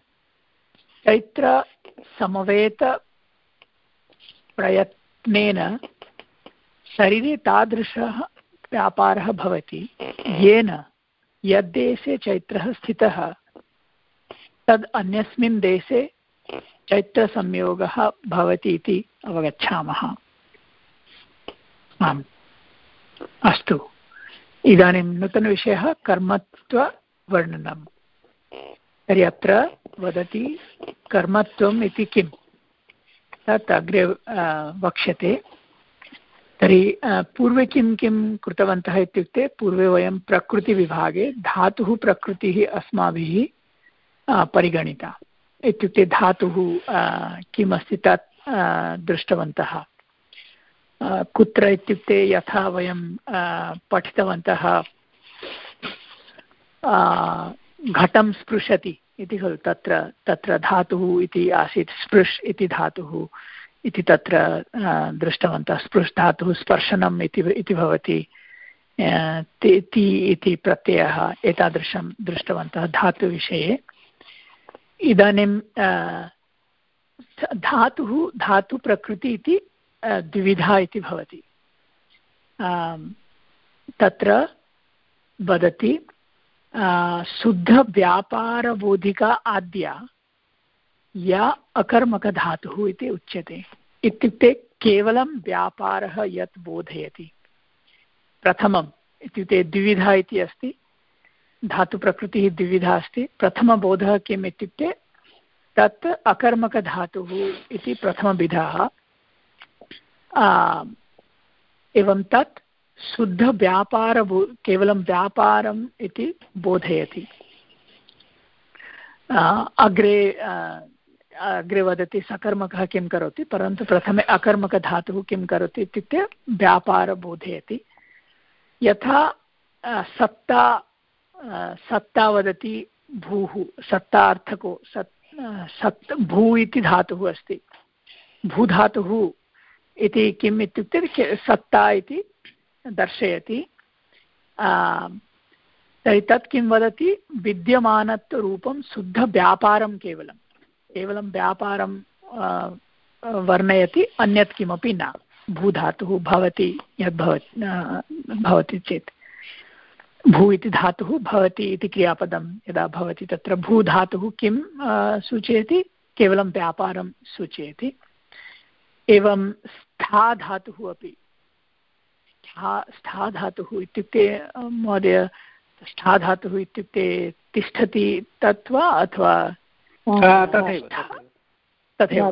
चैत्रसमवेतप्रयत्नेन शरीरे तादृशः व्यापारः भवति, येन यद्देशे चैत्रः स्थितः तद् अन्यस्मिन् देशे चैत्रसंयोगः भवति इति अवगच्छामः। आम्, अस्तु। इदानीं नूतनविषयः कर्मत्ववर्णनं। तर्हि अत्र वदति कर्मत्वम् इति किं, तत् अग्रे वक्ष्यते। तर्हि पूर्वे किं किं कृतवन्तः इत्युक्ते, पूर्वे वयं प्रकृतिविभागे धातुः प्रकृतिः अस्माभिः परिगणिता। इत्युक्ते धातुः किमस्ति तत् दृष्टवन्तः। कुत्र इत्युक्ते यथा वयं पठितवन्तः घटं स्पृशति इति खलु, तत्र तत्र धातुः इति आसीत्, स्पृश् इति धातुः इति तत्र दृष्टवन्तः। स्पृश् धातुः स्पर्शनम् इति इति भवति, ति इति प्रत्ययः, एतादृशं दृष्टवन्तः धातुविषये। इदानीं धातुः धातुप्रकृति इति द्विविधा इति भवति। तत्र वदति शुद्धव्यापारबोधिका आद्या या अकर्मकधातुः इति उच्यते। इत्युक्ते केवलं व्यापारः यत् बोधयति। प्रथमम् इत्युक्ते द्विविधा इति अस्ति, धातुप्रकृतिः द्विविधा अस्ति। प्रथमबोधः किम् इत्युक्ते तत् अकर्मकधातुः इति प्रथमविधः। एवं तत् शुद्धव्यापारबो केवलं व्यापारम् इति बोधयति। अग्रे अग्रे वदति सकर्मकः किं करोति, परन्तु प्रथमे अकर्मकधातुः किं करोति इत्युक्ते व्यापार बोधयति। यथा सत्ता सत्ता वदति भूः, सत्तार्थको सत् सत् भू इति धातुः अस्ति। भूधातुः इति किम् इत्युक्ते सत्ता इति दर्शयति। तर्हि तत् किं वदति, विद्यमानत्वरूपं शुद्धव्यापारं केवलं केवलं व्यापारं वर्णयति, अन्यत् किमपि न। भूधातुः भवति यद्भवति भवति चेत्, भू इति धातुः भवति इति क्रियापदं यदा भवति तत्र भूधातुः किं सूचयति, केवलं व्यापारं सूचयति। एवं स्था धातुः अपि, स्था धातुः इत्युक्ते महोदय, स्था धातुः इत्युक्ते तिष्ठति तत् वा अथवा तथैव तथैव?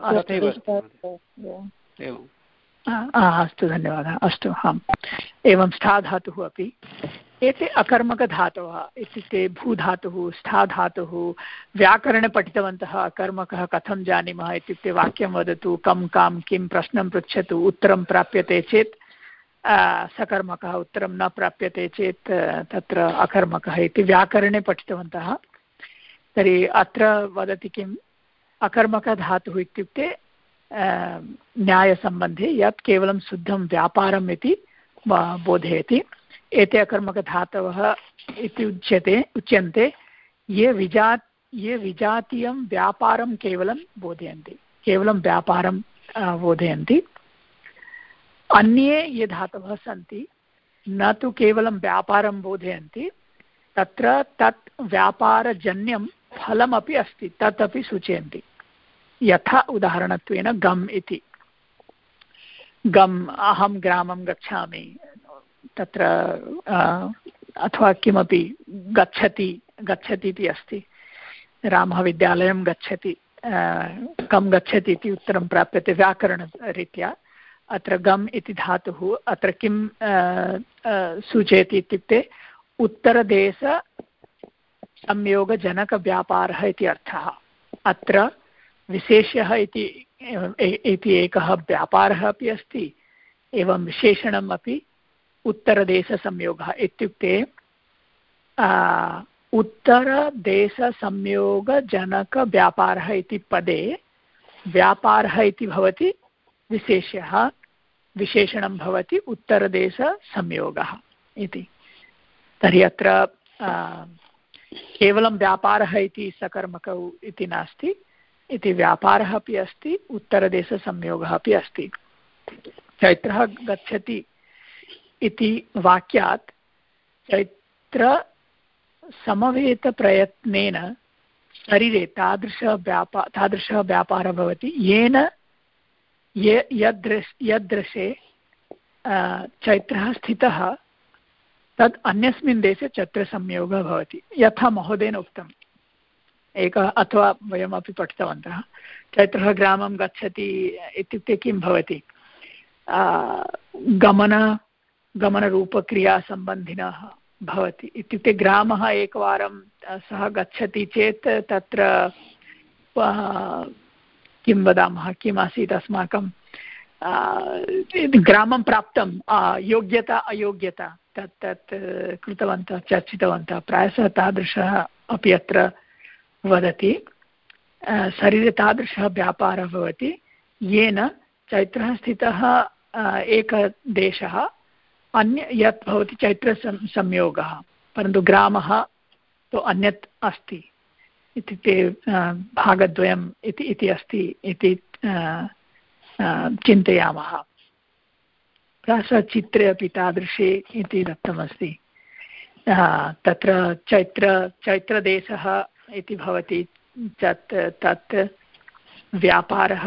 एवं, अस्तु, धन्यवादः। अस्तु, आम्। एवं स्था धातुः अपि। एते अकर्मकधातवः इत्युक्ते भूधातुः, स्था धातुः। व्याकरणे पठितवन्तः अकर्मकः कथं जानीमः इत्युक्ते वाक्यं वदतु, कं कां किं प्रश्नं पृच्छतु, उत्तरं प्राप्यते चेत् सकर्मकः, उत्तरं न प्राप्यते चेत् तत्र अकर्मकः इति व्याकरणे पठितवन्तः। तर्हि अत्र वदति किम्, अकर्मकधातुः इत्युक्ते न्यायसम्बन्धे यत् केवलं शुद्धं व्यापारम् इति बोधयति। एते अकर्मकधातवः इति उच्यते उच्यन्ते ये विजा ये विजातीयं व्यापारं केवलं बोधयन्ति, केवलं व्यापारं बोधयन्ति। अन्ये ये धातवः सन्ति न तु केवलं व्यापारं बोधयन्ति, तत्र तत् व्यापारजन्यं फलमपि अस्ति, तत् अपि सूचयन्ति। यथा उदाहरणत्वेन गम् इति, गम्, अहं ग्रामं गच्छामि तत्र, अथवा किमपि गच्छति गच्छति इति अस्ति, रामः विद्यालयं गच्छति, कं गच्छति इति उत्तरं प्राप्यते व्याकरणरीत्या। अत्र गम् इति धातुः अत्र किं सूचयति इत्युक्ते उत्तरदेशसंयोगजनकव्यापारः इति अर्थः। अत्र विशेष्यः इति इति एकः व्यापारः अपि अस्ति, एवं विशेषणम् अपि उत्तरदेशसंयोगः इत्युक्ते उत्तरदेशसंयोगजनकव्यापारः इति पदे व्यापारः इति भवति विशेष्यः, विशेषणं भवति उत्तरदेशसंयोगः इति। तर्हि अत्र केवलं व्यापारः इति सकर्मकौ इति नास्ति, इति व्यापारः अपि अस्ति, उत्तरदेशसंयोगः अपि अस्ति। चैत्रः गच्छति इति वाक्यात् चैत्रसमवेतप्रयत्नेन शरीरे तादृशः व्यापा तादृशः व्यापारः भवति येन ये यदृश् यदृशे चैत्रः स्थितः तद् अन्यस्मिन् देशे चैत्रसंयोगः भवति। यथा महोदयेन उक्तम्, एकः अथवा वयमपि पठितवन्तः, चैत्रः ग्रामं गच्छति इत्युक्ते किं भवति, गमन गमनरूपक्रियासम्बन्धिनः भवति। इत्युक्ते ग्रामः एकवारं सः गच्छति चेत् तत्र किं वदामः, किमासीत् अस्माकं ग्रामं प्राप्तं, योग्यता अयोग्यता तत् तत् कृतवन्तः, चर्चितवन्तः। प्रायशः तादृशः अपि अत्र वदति, शरीरे तादृशः व्यापारः भवति येन चैत्रः स्थितः एकः देशः, अन्य यत् भवति चैत्रसंयोगः, परन्तु ग्रामः तु अन्यत् अस्ति, इत्युक्ते भागद्वयम् इति इति अस्ति इति चिन्तयामः। प्रायशः चित्रे अपि तादृशे इति दत्तमस्ति। तत्र चैत्र चैत्रदेशः इति भवति, तत् तत् व्यापारः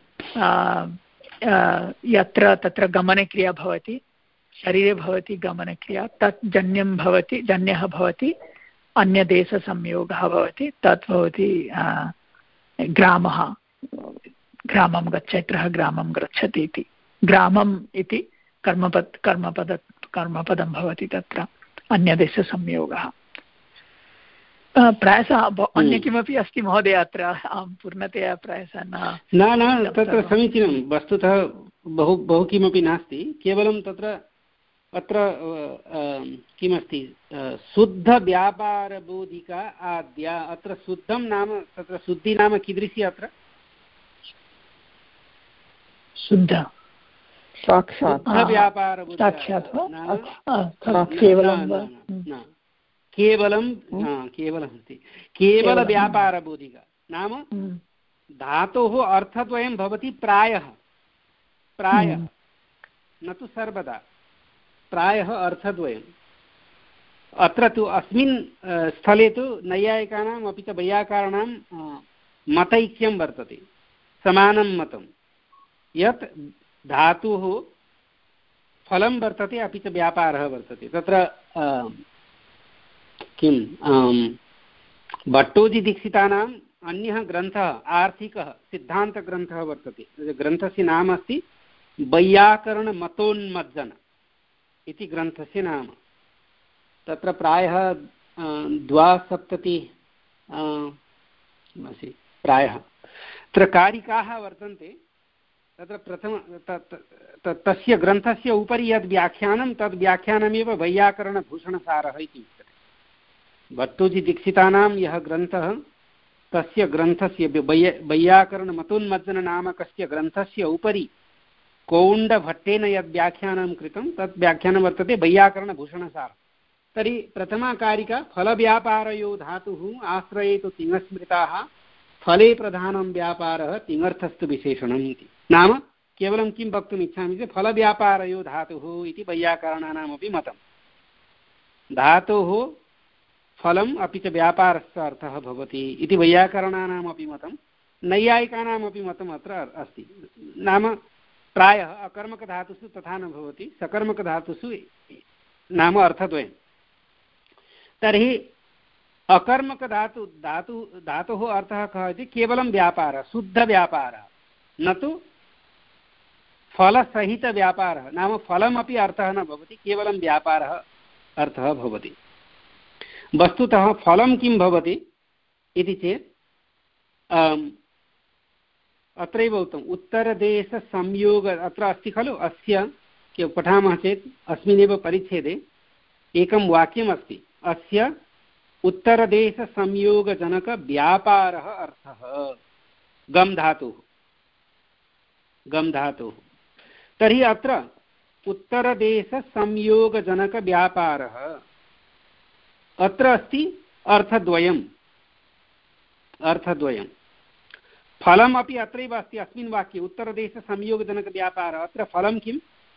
यत्र तत्र गमनक्रिया भवति, शरीरे भवति गमनक्रिया, तत् जन्यं भवति, जन्यः भवति, अन्यदेशसंयोगः भवति, तत् भवति ग्रामः। ग्रामं गच्छैत्रः ग्रामं गच्छति इति, ग्रामम् इति कर्मपद कर्मपद कर्मपदं भवति तत्र अन्यदेशसंयोगः। प्रायशः अन्य किमपि अस्ति महोदय अत्र, अहं पूर्णतया प्रायशः न न तत्र समीचीनं। वस्तुतः बहु बहु किमपि नास्ति, केवलं तत्र अत्र किमस्ति, शुद्धव्यापारबोधिका आद्या। अत्र शुद्धं नाम, तत्र शुद्धि नाम कीदृशी? अत्र शुद्ध साक्षात् साक्षात् केवलं केवलं केवलम् अस्ति केवलव्यापारबोधिका नाम धातोः अर्थद्वयं भवति प्रायः प्रायः न तु सर्वदा प्रायः अर्थद्वयम् अत्र तु अस्मिन् स्थले तु नैयायिकानाम् अपि च वैयाकरणां मतैक्यं वर्तते समानं मतं यत् धातुः फलं वर्तते अपि च व्यापारः वर्तते तत्र किं भट्टोजीदीक्षितानाम् अन्यः ग्रन्थः आर्थिकः सिद्धान्तग्रन्थः वर्तते ग्रन्थस्य नाम अस्ति वैयाकरणमतोन्मज्जन इति ग्रन्थस्य नाम तत्र प्रायः द्वासप्तति प्रायः तत्र कारिकाः वर्तन्ते तत्र प्रथम तस्य ग्रन्थस्य उपरि यद् व्याख्यानं तद् व्याख्यानमेव वैयाकरणभूषणसारः इति उच्यते भट्टोजीदीक्षितानां यः ग्रन्थः तस्य ग्रन्थस्य वैयाकरणमतोन्मज्जननामकस्य ग्रन्थस्य उपरि कौण्डभट्टेन यद् व्याख्यानं कृतं तत् व्याख्यानं वर्तते वैयाकरणभूषणसारः तर्हि प्रथमा कारिका फलव्यापारयो धातुः आश्रयेतु तिङस्मृताः फले प्रधानं व्यापारः तिङर्थस्तु विशेषणम् इति नाम केवलं किं वक्तुम् इच्छामि चेत् फलव्यापारयो धातुः इति वैयाकरणानामपि मतं धातोः फलम् अपि च व्यापारस्य अर्थः भवति इति वैयाकरणानामपि मतं नैयायिकानामपि मतम् अत्र अस्ति नाम प्रायः अकर्मकधातुषु तथा न भवति सकर्मकधातुषु नाम अर्थद्वयं तर्हि अकर्मकधातु धातु धातोः अर्थः कः इति केवलं व्यापारः शुद्धव्यापारः न तु फलसहितव्यापारः नाम फलमपि अर्थः न भवति केवलं व्यापारः अर्थः भवति वस्तुतः फलं किं भवति इति चेत् अत्रैव उक्तम् उत्तरदेशसंयोग अत्र अस्ति खलु अस्य पठामः चेत् अस्मिन्नेव परिच्छेदे एकं वाक्यमस्ति अस्य उत्तरदेशसंयोगजनकव्यापारः अर्थः गम् धातुः गम् धातुः तर्हि अत्र उत्तरदेशसंयोगजनकव्यापारः अत्र अस्ति अर्थद्वयम् अर्थद्वयं फलमपि अत्रैव अस्ति अस्मिन् वाक्ये उत्तरदेशसंयोगजनकव्यापारः अत्र फलं किम्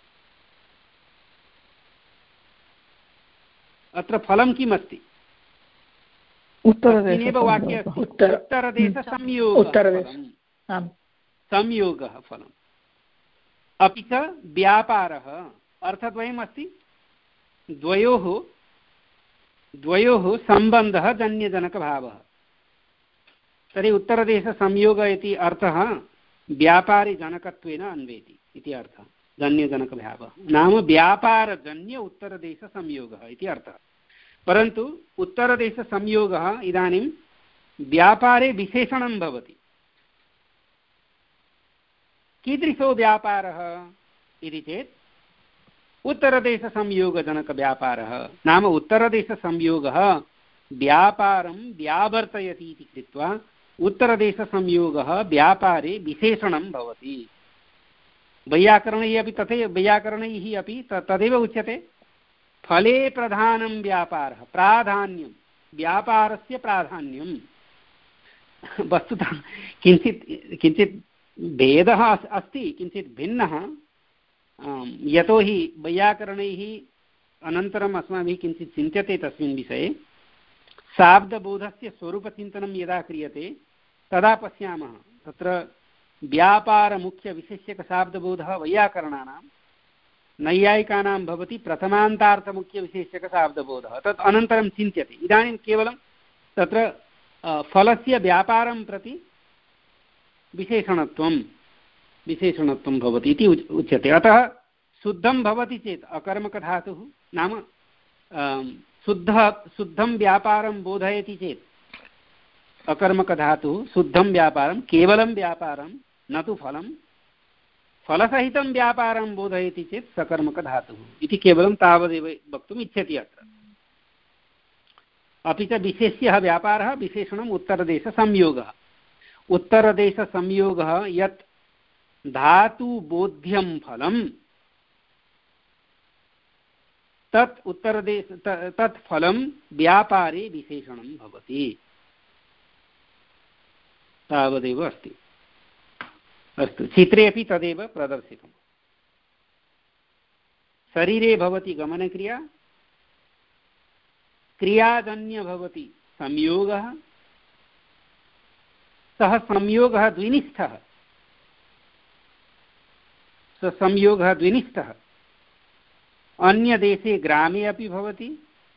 अत्र फलं किम् अस्ति अस्मिन्नेव वाक्ये अस्ति उत्तरदेशसंयोगः संयोगः फलम् अपि च व्यापारः अर्थद्वयम् अस्ति द्वयोः द्वयोः सम्बन्धः जन्यजनकभावः तर्हि उत्तरदेशसंयोग इति अर्थः व्यापारिजनकत्वेन अन्वेति इति अर्थः जन्यजनकभावः नाम व्यापारजन्य उत्तरदेशसंयोगः इति अर्थः परन्तु उत्तरदेशसंयोगः इदानीं व्यापारे विशेषणं भवति कीदृशो व्यापारः इति चेत् उत्तरदेशसंयोगजनकव्यापारः नाम उत्तरदेशसंयोगः व्यापारं व्यावर्तयति इति कृत्वा उत्तरदेशसंयोगः व्यापारे विशेषणं भवति वैयाकरणैः अपि तथैव वैयाकरणैः अपि तदेव उच्यते फले प्रधानं व्यापारः प्राधान्यं व्यापारस्य प्राधान्यं वस्तुतः किञ्चित् किञ्चित् भेदः अस्ति किञ्चित् भिन्नः यतोहि वैयाकरणैः अनन्तरम् अस्माभिः किञ्चित् चिन्त्यते तस्मिन् विषये शाब्दबोधस्य स्वरूपचिन्तनं यदा क्रियते तदा पश्यामः तत्र व्यापारमुख्यविशेष्यकशाब्दबोधः वैयाकरणानां नैयायिकानां भवति प्रथमान्तार्थमुख्यविशेष्यकशाब्दबोधः तत् अनन्तरं चिन्त्यते इदानीं केवलं तत्र फलस्य व्यापारं प्रति विशेषणत्वं विशेषणत्वं भवति इति उच्यते अतः शुद्धं भवति चेत् अकर्मकधातुः नाम शुद्ध शुद्धं व्यापारं बोधयति चेत् अकर्मकधातुः शुद्धं व्यापारं केवलं व्यापारं न तु फलं फलसहितं व्यापारं बोधयति चेत् सकर्मकधातुः इति केवलं तावदेव वक्तुम् इच्छति अत्र अपि च विशेष्यः व्यापारः विशेषणम् उत्तरदेशसंयोगः उत्तरदेशसंयोगः यत् धातुबोध्यं फलं तत् उत्तरदेश तत् फलं व्यापारे विशेषणं भवति। तावदेव अस्ति। अस्तु, चित्रे अपि तदेव प्रदर्शितम्। शरीरे भवति गमनक्रिया, क्रियाजन्य भवति संयोगः, सः संयोगः द्विनिष्ठः, स संयोगः द्विनिष्ठः अन्यदेशे ग्रामे अपि भवति,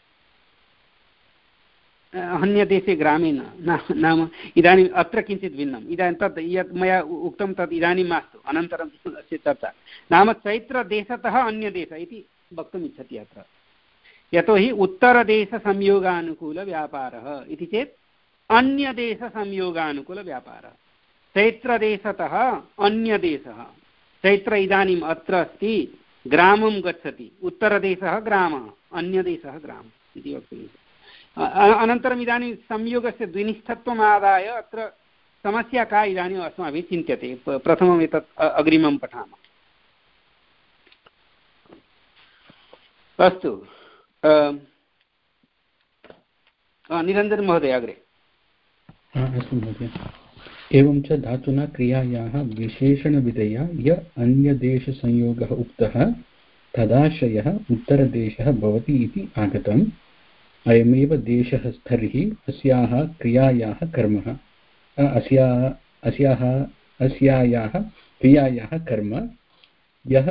अन्यदेशे ग्रामे न, नाम इदानीम् अत्र किञ्चित् भिन्नम्। इदानीं तत् यत् मया उक्तं तत् इदानीं मास्तु, अनन्तरं अस्य चर्चा। नाम चैत्रदेशतः अन्यदेशः इति वक्तुम् इच्छति अत्र, यतोहि उत्तरदेशसंयोगानुकूलव्यापारः इति चेत् अन्यदेशसंयोगानुकूलव्यापारः। चैत्रदेशतः अन्यदेशः, चैत्र इदानीम् अत्र अस्ति, ग्रामं गच्छति, उत्तरदेशः ग्रामः, अन्यदेशः ग्रामः इति वक्तुम्। अनन्तरम् इदानीं संयोगस्य द्विनिष्ठत्वम् आदाय अत्र समस्या का इदानीम् अस्माभिः चिन्त्यते। प्रथमम् एतत् अग्रिमं पठामः। अस्तु, निरञ्जन महोदय अग्रे। अस्तु महोदय। एवं च धातुना क्रियायाः विशेषणविधया य अन्यदेशसंयोगः उक्तः तदाश्रयः उत्तरदेशः भवति इति आगतम्। अयमेव देशः तर्हि अस्याः क्रियायाः कर्मः अस्याः अस्याः अस्यायाः क्रियायाः कर्म यः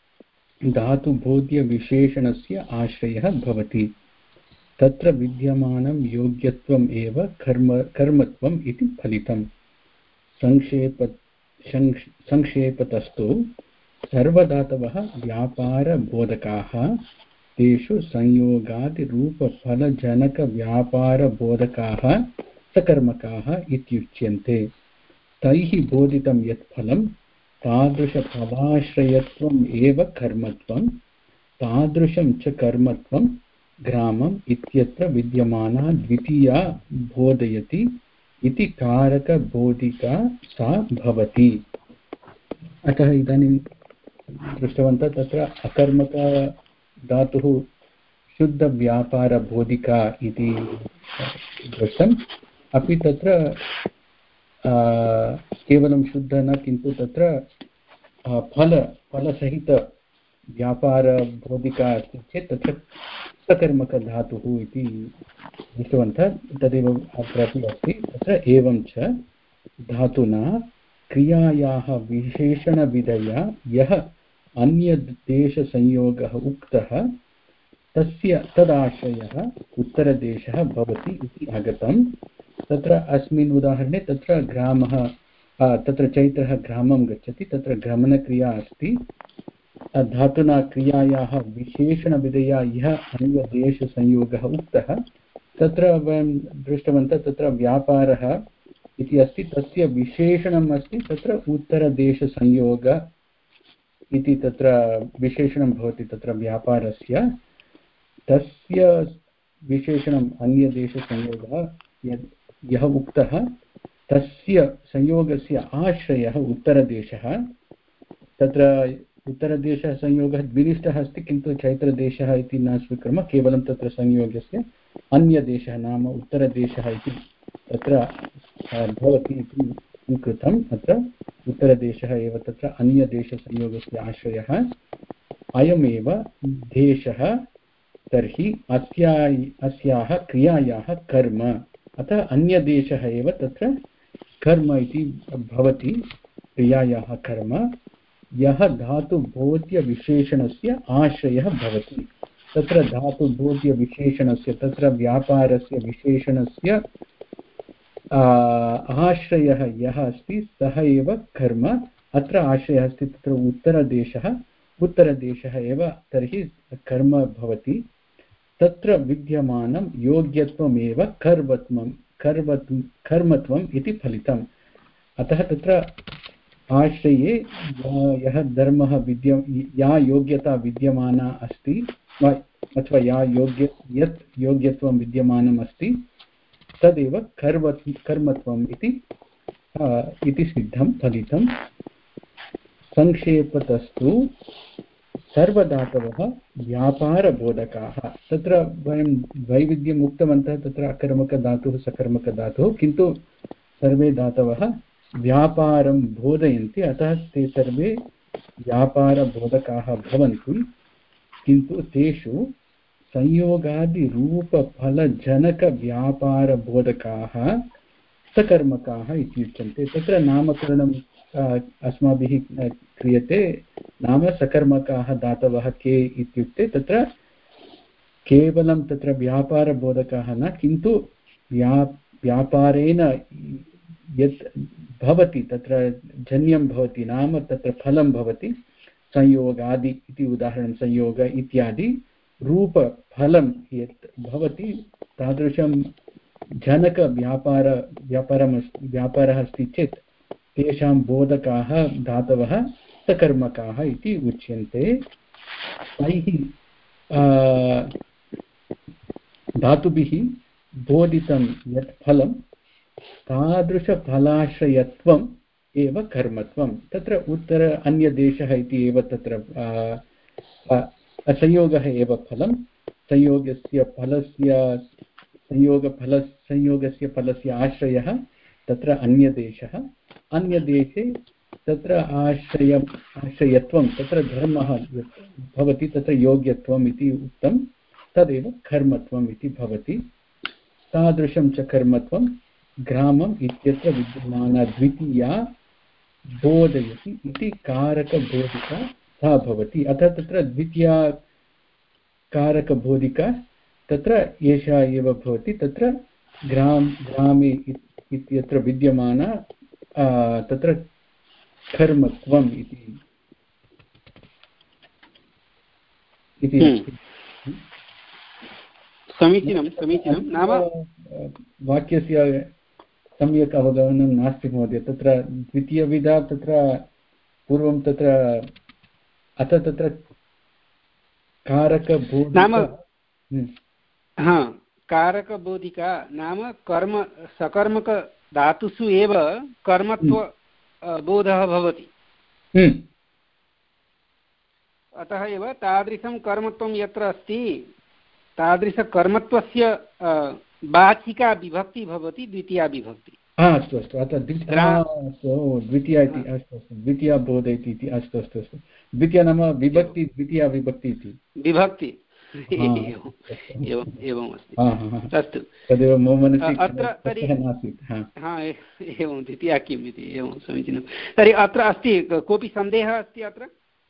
धातुबोध्यविशेषणस्य आश्रयः भवति तत्र विद्यमानं योग्यत्वम् एव कर्म कर्मत्वम् इति फलितम्। संक्षेप संक्षेपतस्तु सर्वधातवः व्यापारबोधकाः तेषु संयोगादिरूपफलजनकव्यापारबोधकाः सकर्मकाः इत्युच्यन्ते। तैः बोधितं यत् फलं तादृशफलाश्रयत्वम् एव कर्मत्वं तादृशं च कर्मत्वं ग्रामम् इत्यत्र विद्यमाना द्वितीया बोधयति इति कारकबोधिका सा भवति। अतः इदानीं दृष्टवन्तः तत्र अकर्मक धातुः शुद्धव्यापारबोधिका इति दृष्टम्। अपि तत्र केवलं शुद्ध न, किन्तु तत्र फल फलसहितव्यापारबोधिका अस्ति चेत् तत्र सकर्मकधातुः इति दृष्टवन्तः। तदेव अत्रापि अस्ति। तत्र एवं च धातुना क्रियायाः विशेषणविधया यः अन्यदेशसंयोगः उक्तः तस्य तदाश्रयः उत्तरदेशः भवति इति आगतम्। तत्र अस्मिन् उदाहरणे तत्र ग्रामः तत्र चैत्रः ग्रामं गच्छति, तत्र गमनक्रिया अस्ति। धातुना क्रियायाः विशेषणविधया यः अन्यदेशसंयोगः उक्तः तत्र वयं दृष्टवन्तः तत्र व्यापारः इति अस्ति, तस्य विशेषणम् अस्ति तत्र उत्तरदेशसंयोग इति तत्र विशेषणं भवति तत्र व्यापारस्य। तस्य विशेषणम् अन्यदेशसंयोगः यः उक्तः तस्य संयोगस्य आश्रयः उत्तरदेशः। तत्र उत्तरदेशः संयोगः द्विनिष्ठः अस्ति, किन्तु चैत्रदेशः इति न स्वीकुर्मः, केवलं तत्र संयोगस्य अन्यदेशः नाम उत्तरदेशः इति तत्र भवति इति स्वीकृतम्। अत्र उत्तरदेशः एव तत्र अन्यदेशसंयोगस्य आश्रयः। अयमेव देशः तर्हि अस्या अस्याः क्रियायाः कर्म। अतः अन्यदेशः एव तत्र कर्म इति भवति, क्रियायाः कर्म यः धातुबोध्यविशेषणस्य आश्रयः भवति। तत्र धातुबोध्यविशेषणस्य तत्र व्यापारस्य विशेषणस्य आश्रयः यः अस्ति सः एव कर्म। अत्र आश्रयः अस्ति तत्र उत्तरदेशः, उत्तरदेशः एव तर्हि कर्म भवति। तत्र विद्यमानं योग्यत्वमेव कर्मत्वं कर्मत्वं कर्मत्वम् इति फलितम्। अतः तत्र आश्रये यः धर्मः विद्य या योग्यता विद्यमाना अस्ति अथवा या योग्य यत् योग्यत्वं विद्यमानम् अस्ति तदेव कर्म कर्मत्वम् इति इति सिद्धं फलितम्। संक्षेपतस्तु सर्वधातवः व्यापारबोधकाः। तत्र वयं वैविध्यम् उक्तवन्तः, तत्र अकर्मकधातुः सकर्मकधातुः, किन्तु सर्वे धातवः व्यापारं बोधयन्ति, अतः ते सर्वे व्यापारबोधकाः भवन्ति। किन्तु तेषु संयोगादिरूपफलजनकव्यापारबोधकाः सकर्मकाः इति उच्यन्ते। तत्र नामकरणम् अस्माभिः क्रियते, नाम सकर्मकाः धातवः के इत्युक्ते तत्र केवलं तत्र व्यापारबोधकाः न, किन्तु व्या व्यापारेण यत् भवति तत्र जन्यं भवति, नाम तत्र फलं भवति, संयोगादि इति उदाहरणं संयोग इत्यादि रूपफलं यत् भवति तादृशं जनकव्यापार व्यापारम् व्यापारः अस्ति चेत् तेषां बोधकाः धातवः सकर्मकाः इति उच्यन्ते। तैः धातुभिः बोधितं यत् फलं तादृशफलाश्रयत्वम् एव कर्मत्वं। तत्र उत्तर अन्यदेशः इति एव तत्र संयोगः एव फलं, संयोगस्य फलस्य संयोगफल संयोगस्य फलस्य आश्रयः तत्र अन्यदेशः, अन्यदेशे तत्र आश्रय आश्रयत्वं तत्र धर्मः भवति, तत्र योग्यत्वम् इति उक्तं, तदेव कर्मत्वम् इति भवति। तादृशं च कर्मत्वं ग्रामम् इत्यत्र विद्यमाना द्वितीया बोधयति इति कारकबोधिका सा भवति। अतः तत्र द्वितीया कारकबोधिका तत्र एषा एव भवति। तत्र ग्राम ग्रामे इत्यत्र विद्यमाना तत्र कर्मत्वम् इति इति समीचीनं समीचीनं नाम वाक्यस्य सम्यक् अवगमनं नास्ति महोदय। तत्र द्वितीयविधा तत्र पूर्वं तत्र अथ तत्र कारकबोधिका नाम हा कारकबोधिका नाम कर्म सकर्मक धातुषु एव कर्मत्व बोधः भवति, अतः एव तादृशं कर्मत्वं यत्र अस्ति तादृशकर्मत्वस्य वाचिका विभक्ति भवति द्वितीया विभक्ति। अस्तु अस्तु, अतः द्वितीया इति अस्तु अस्तु द्वितीया बोधयति इति अस्तु अस्तु अस्तु द्वितीया नाम विभक्ति, द्वितीया विभक्ति इति विभक्ति एवम् एवम् अस्ति। अस्तु तदेव मम मनसि अत्र तर्हि हा एवं द्वितीया किम् इति एवं समीचीनं। तर्हि अत्र अस्ति कोऽपि सन्देहः अस्ति अत्र?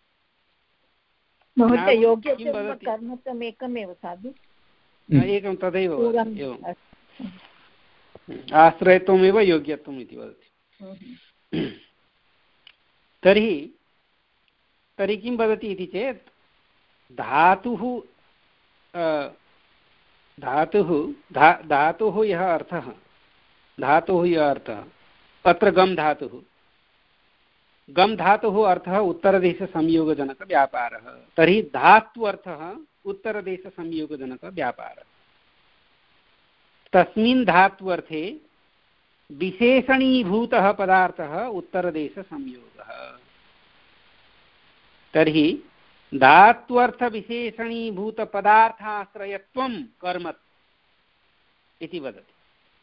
कर्मत्वमेकमेव साधु एकं तदैव एवम् आश्रयत्वमेव योग्यत्वम् इति वदति। तर्हि तर्हि किं वदति इति चेत् धातुः धातुः धा धातुः यः अर्थः धातुः यः अर्थः अत्र गम् धातुः गम् धातुः अर्थः उत्तरदेशसंयोगजनकव्यापारः। तर्हि धात्वर्थः उत्तरदेशसंयोगजनकव्यापारः। तस्मिन् धात्वर्थे विशेषणीभूतः पदार्थः उत्तरदेशसंयोगः। तर्हि धात्वर्थविशेषणीभूतपदार्थाश्रयत्वं कर्म इति वदति।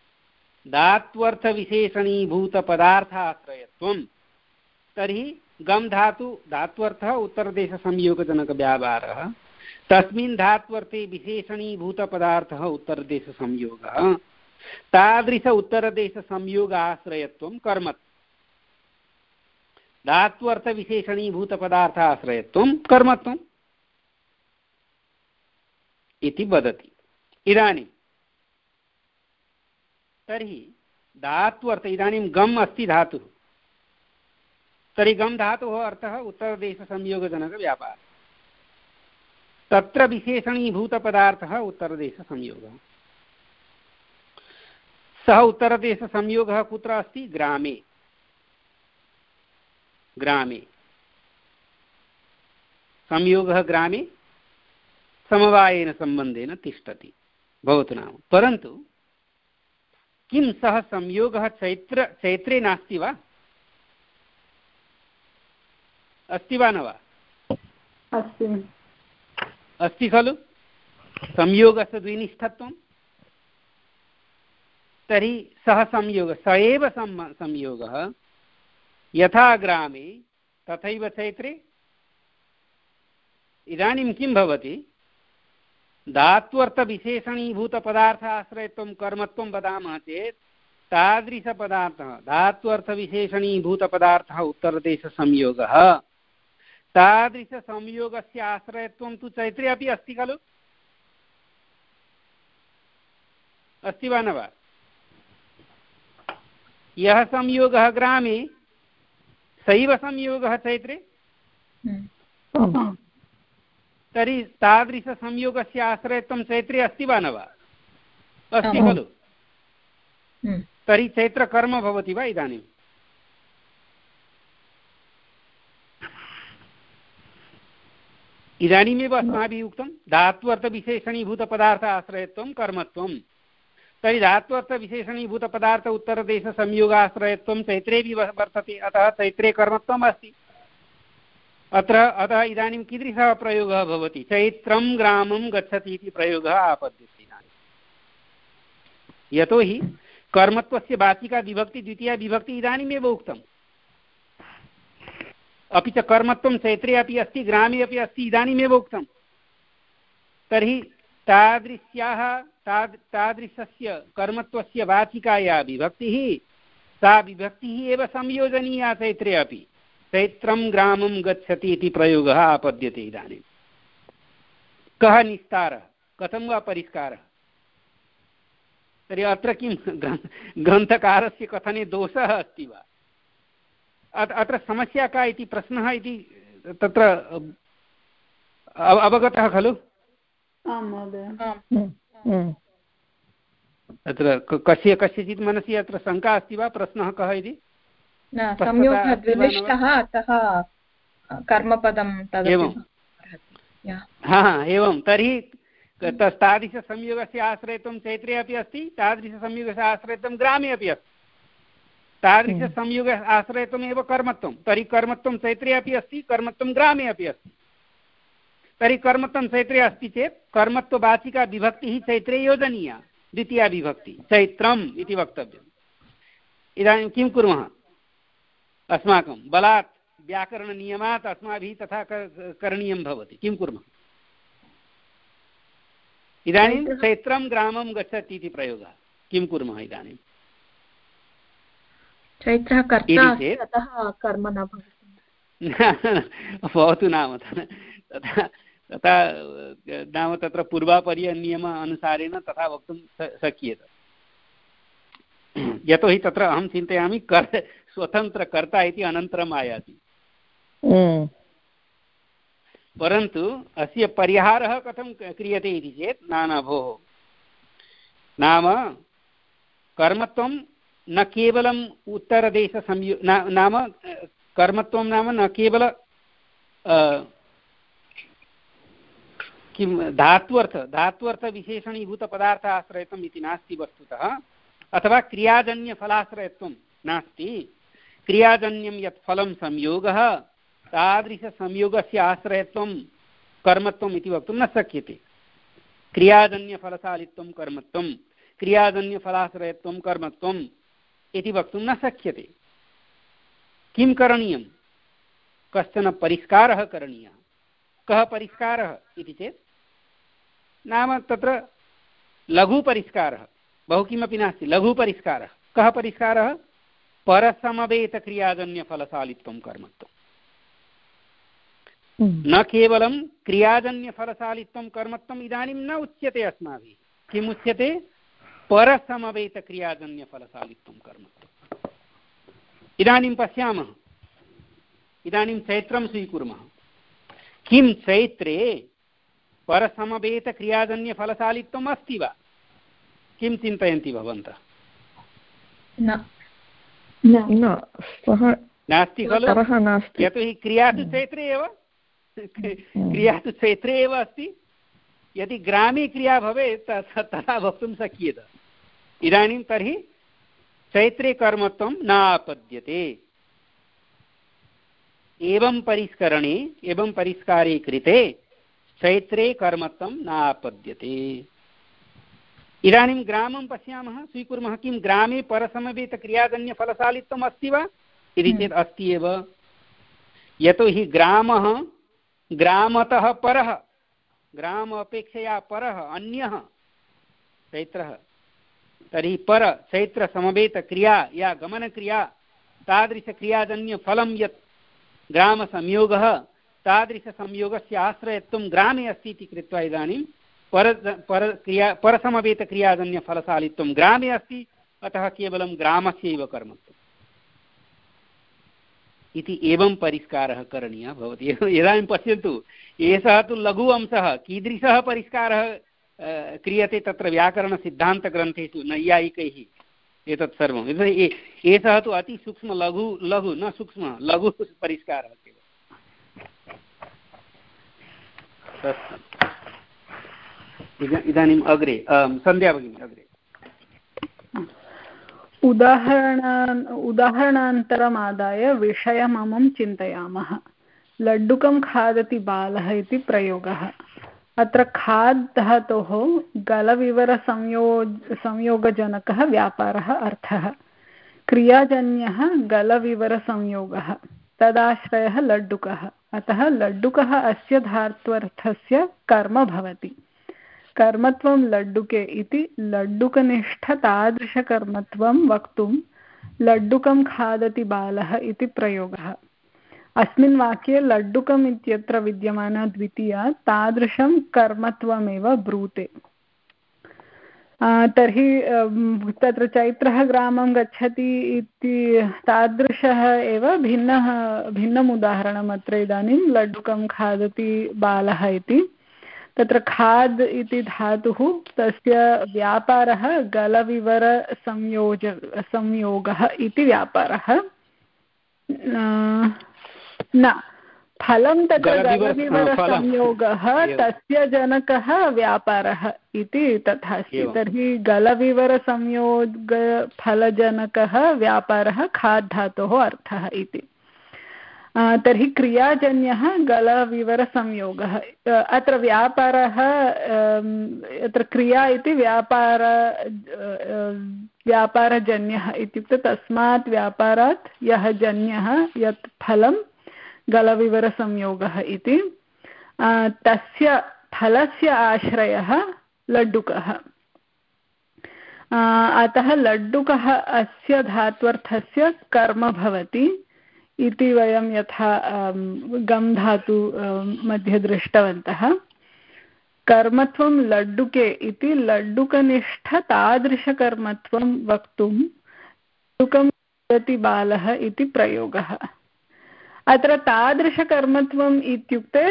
धात्वर्थविशेषणीभूतपदार्थाश्रयत्वं तर्हि गम् धातु धात्वर्थः उत्तरदेशसंयोगजनकव्यापारः, तस्मिन् धात्वर्थे विशेषणीभूतपदार्थः उत्तरदेशसंयोगः, तादृश उत्तरदेशसंयोगाश्रयत्वं कर्म। धात्वर्थविशेषणीभूतपदार्थाश्रयत्वं कर्मत्वम् इति वदति। इदानीं तर्हि धात्वर्थ इदानीं गम् अस्ति धातुः, तर्हि गम् धातोः अर्थः उत्तरदेशसंयोगजनकव्यापारः, तत्र विशेषणीभूतपदार्थः उत्तरदेशसंयोगः। सः उत्तरदेशसंयोगः कुत्र अस्ति? ग्रामे। ग्रामे संयोगः ग्रामे समवायेन सम्बन्धेन तिष्ठति भवतु नाम। परन्तु किं सः संयोगः चैत्र चैत्रे नास्ति वा? अस्ति वा न वा? अस्ति अस्ति खलु संयोगस्य द्विनिष्ठत्वं। तर्हि सः संयोगः स एव संयोगः यथा ग्रामे तथैव चैत्रे। इदानीं किं भवति, धात्वर्थविशेषणीभूतपदार्थाश्रयत्वं कर्मत्वं वदामः चेत् तादृशपदार्थः धात्वर्थविशेषणीभूतपदार्थः उत्तरदेशसंयोगः, तादृशसंयोगस्य आश्रयत्वं तु चैत्रे अपि अस्ति खलु, अस्ति वा न वा? यः संयोगः ग्रामे सैव संयोगः चैत्रे। तर्हि तादृशसंयोगस्य आश्रयत्वं चैत्रे अस्ति वा न वा? अस्ति खलु। तर्हि चैत्रकर्म भवति वा इदानीम्? इदानीमेव अस्माभिः उक्तं धात्वर्थविशेषणीभूतपदार्थ आश्रयत्वं कर्मत्वं। तर्हि धात्वर्थविशेषणीभूतपदार्थ उत्तरदेशसंयोगाश्रयत्वं चैत्रेऽपि वर्तते, अतः चैत्रे कर्मत्वम् अस्ति। अत्र अतः इदानीं कीदृशः प्रयोगः भवति? चैत्रं ग्रामं गच्छति इति प्रयोगः आपद्यते इदानीं। यतोहि कर्मत्वस्य वाचिका विभक्ति द्वितीया विभक्ति इदानीमेव उक्तम्। अपि च कर्मत्वं चैत्रे अपि अस्ति, ग्रामे अपि अस्ति, इदानीमेव उक्तं। तर्हि तादृश्याः ताद् तादृशस्य कर्मत्वस्य वाचिका या विभक्तिः सा विभक्तिः एव संयोजनीया चैत्रे अपि। चैत्रं ग्रामं गच्छति इति प्रयोगः आपद्यते इदानीं। कः निस्तारः, कथं वा परिष्कारः? तर्हि अत्र किं ग्रन्थकारस्य कथने दोषः अस्ति वा? अत्र समस्या का इति प्रश्नः इति तत्र अवगतः खलु? आं महोदय। अत्र कस्य कस्यचित् मनसि अत्र शङ्का अस्ति वा? प्रश्नः कः इति? संयोगः द्विनिष्ठः, अतः कर्मपदं एवं। हा एवं। तर्हि तादृशसंयोगस्य आश्रयत्वं चैत्रे अपि अस्ति, तादृशसंयोगस्य आश्रयत्वं ग्रामे अपि अस्ति। तादृशसंयोग आश्रयत्वमेव कर्मत्वं। तर्हि कर्मत्वं चैत्रे अपि अस्ति, कर्मत्वं ग्रामे अपि अस्ति। तर्हि कर्मत्वं चैत्रे अस्ति चेत् कर्मत्ववाचिका विभक्तिः चैत्रे योजनीया, द्वितीया विभक्ति चैत्रम् इति वक्तव्यम्। इदानीं किं कुर्मः? अस्माकं बलात् व्याकरणनियमात् अस्माभिः तथा करणीयं भवति। किं कुर्मः? इदानीं चैत्रं ग्रामं गच्छति इति प्रयोगः। किं कुर्मः इदानीं? चैत्रः कर्ता अस्ति, अतः कर्म न भवतु नाम तथा तथा नाम तत्र पूर्वापर्यनियम अनुसारेण तथा वक्तुं शक्यते। यतोहि तत्र अहं चिन्तयामि कर् स्वतन्त्रकर्ता इति अनन्तरम् आयाति। परन्तु अस्य परिहारः कथं क्रियते इति चेत् न न भोः, नाम कर्मत्वं न केवलम् उत्तरदेशसंयो नाम कर्मत्वं नाम न केवल किं धात्वर्थ धात्वर्थविशेषणीभूतपदार्थ आश्रयत्वम् इति नास्ति वस्तुतः, अथवा क्रियाजन्यफलाश्रयत्वं नास्ति। क्रियाजन्यं यत् फलं संयोगः, तादृशसंयोगस्य आश्रयत्वं कर्मत्वम् इति वक्तुं न शक्यते। क्रियाजन्यफलशालित्वं कर्मत्वं, क्रियाजन्यफलाश्रयत्वं कर्मत्वम् इति वक्तुं न शक्यते। किं करणीयं? कश्चन परिष्कारः करणीयः। कः परिष्कारः इति चेत् नाम तत्र लघुपरिष्कारः, बहु किमपि नास्ति, लघुपरिष्कारः। कः परिष्कारः? परसमवेतक्रियाजन्यफलशालित्वं कर्मत्वम्। न केवलं क्रियाजन्यफलशालित्वं कर्मत्वम् इदानीं न उच्यते अस्माभिः। किम् उच्यते? परसमवेतक्रियाजन्यफलशालित्वं कर्मत्वम्। इदानीं पश्यामः, इदानीं चैत्रं स्वीकुर्मः। किं चैत्रे परसमवेतक्रियाजन्यफलशालित्वम् अस्ति वा? किं चिन्तयन्ति भवन्तः? नास्ति खलु? यतोहि क्रिया तु चैत्रे एव, क्रिया तु चैत्रे एव अस्ति। यदि ग्रामे क्रिया भवेत् तथा वक्तुं शक्यते। इदानीं तर्हि चैत्रे कर्मत्वं न आपद्यते। एवं परिष्करणे एवं परिष्कारे कृते चैत्रे कर्मत्वं नापद्यते। इदानीं ग्रामं पश्यामः, स्वीकुर्मः, किं ग्रामे परसमवेतक्रियाजन्यफलशालित्वम् अस्ति वा इति चेत् अस्ति एव। यतोहि ग्रामः ग्रामतः परः, ग्राम अपेक्षया परः अन्यः चैत्रः, तर्हि पर चैत्रसमवेतक्रिया या गमनक्रिया तादृशक्रियाजन्यफलं यत् ग्रामसंयोगः, तादृशसंयोगस्य आश्रयत्वं ग्रामे अस्ति इति कृत्वा इदानीं पर परक्रिया परसमवेतक्रियाजन्यफलशालित्वं ग्रामे अस्ति, अतः केवलं ग्रामस्यैव कर्मत्वम् इति एवं परिष्कारः करणीयः भवति। इदानीं पश्यन्तु, एषः तु लघु अंशः, कीदृशः परिष्कारः क्रियते तत्र व्याकरणसिद्धान्तग्रन्थेषु नैयायिकैः एतत् सर्वम्। एषः तु अतिसूक्ष्म लघु लघु न सूक्ष्मः लघु परिष्कारः केवल। इदानीम् अग्रे सन्ध्या भगिनी अग्रे। उदाहरणान् उदाहरणान्तरमादाय विषयममं चिन्तयामः। लड्डुकं खादति बालः इति प्रयोगः। अत्र खाद् धातोः गलविवरसंयो संयोगजनकः व्यापारः अर्थः। क्रियाजन्यः गलविवरसंयोगः, तदाश्रयः लड्डुकः। अतः लड्डुकः अस्य धात्वर्थस्य कर्म भवति। कर्मत्वं लड्डुके इति लड्डुकनिष्ठतादृशकर्मत्वं वक्तुं लड्डुकं खादति बालः इति प्रयोगः। अस्मिन् वाक्ये लड्डुकम् इत्यत्र विद्यमाना द्वितीया तादृशं कर्मत्वमेव ब्रूते। तर्हि तत्र चैत्रः ग्रामं गच्छति इति तादृशः एव भिन्नः भिन्नम् उदाहरणम् अत्र इदानीं लड्डुकं खादति बालः इति। तत्र खाद् इति धातुः तस्य व्यापारः गलविवरसंयोज संयोगः इति व्यापारः न फलं तत्र गलविवरसंयोगः तस्य जनकः व्यापारः इति तथा अस्ति। तर्हि गलविवरसंयोगफलजनकः व्यापारः खाद् धातोः अर्थः इति। तर्हि क्रियाजन्यः गलविवरसंयोगः। अत्र व्यापारः अत्र क्रिया इति व्यापार व्यापारजन्यः इत्युक्ते तस्मात् व्यापारात् यः जन्यः यत् फलं गलविवरसंयोगः इति, तस्य फलस्य आश्रयः लड्डुकः। अतः लड्डुकः अस्य धात्वर्थस्य कर्म भवति इति वयं यथा गम् धातु मध्ये दृष्टवन्तः। कर्मत्वं लड्डुके इति लड्डुकनिष्ठ तादृशकर्मत्वं वक्तुं लड्डुकं खादति बालः इति प्रयोगः। अत्र तादृशकर्मत्वम् इत्युक्ते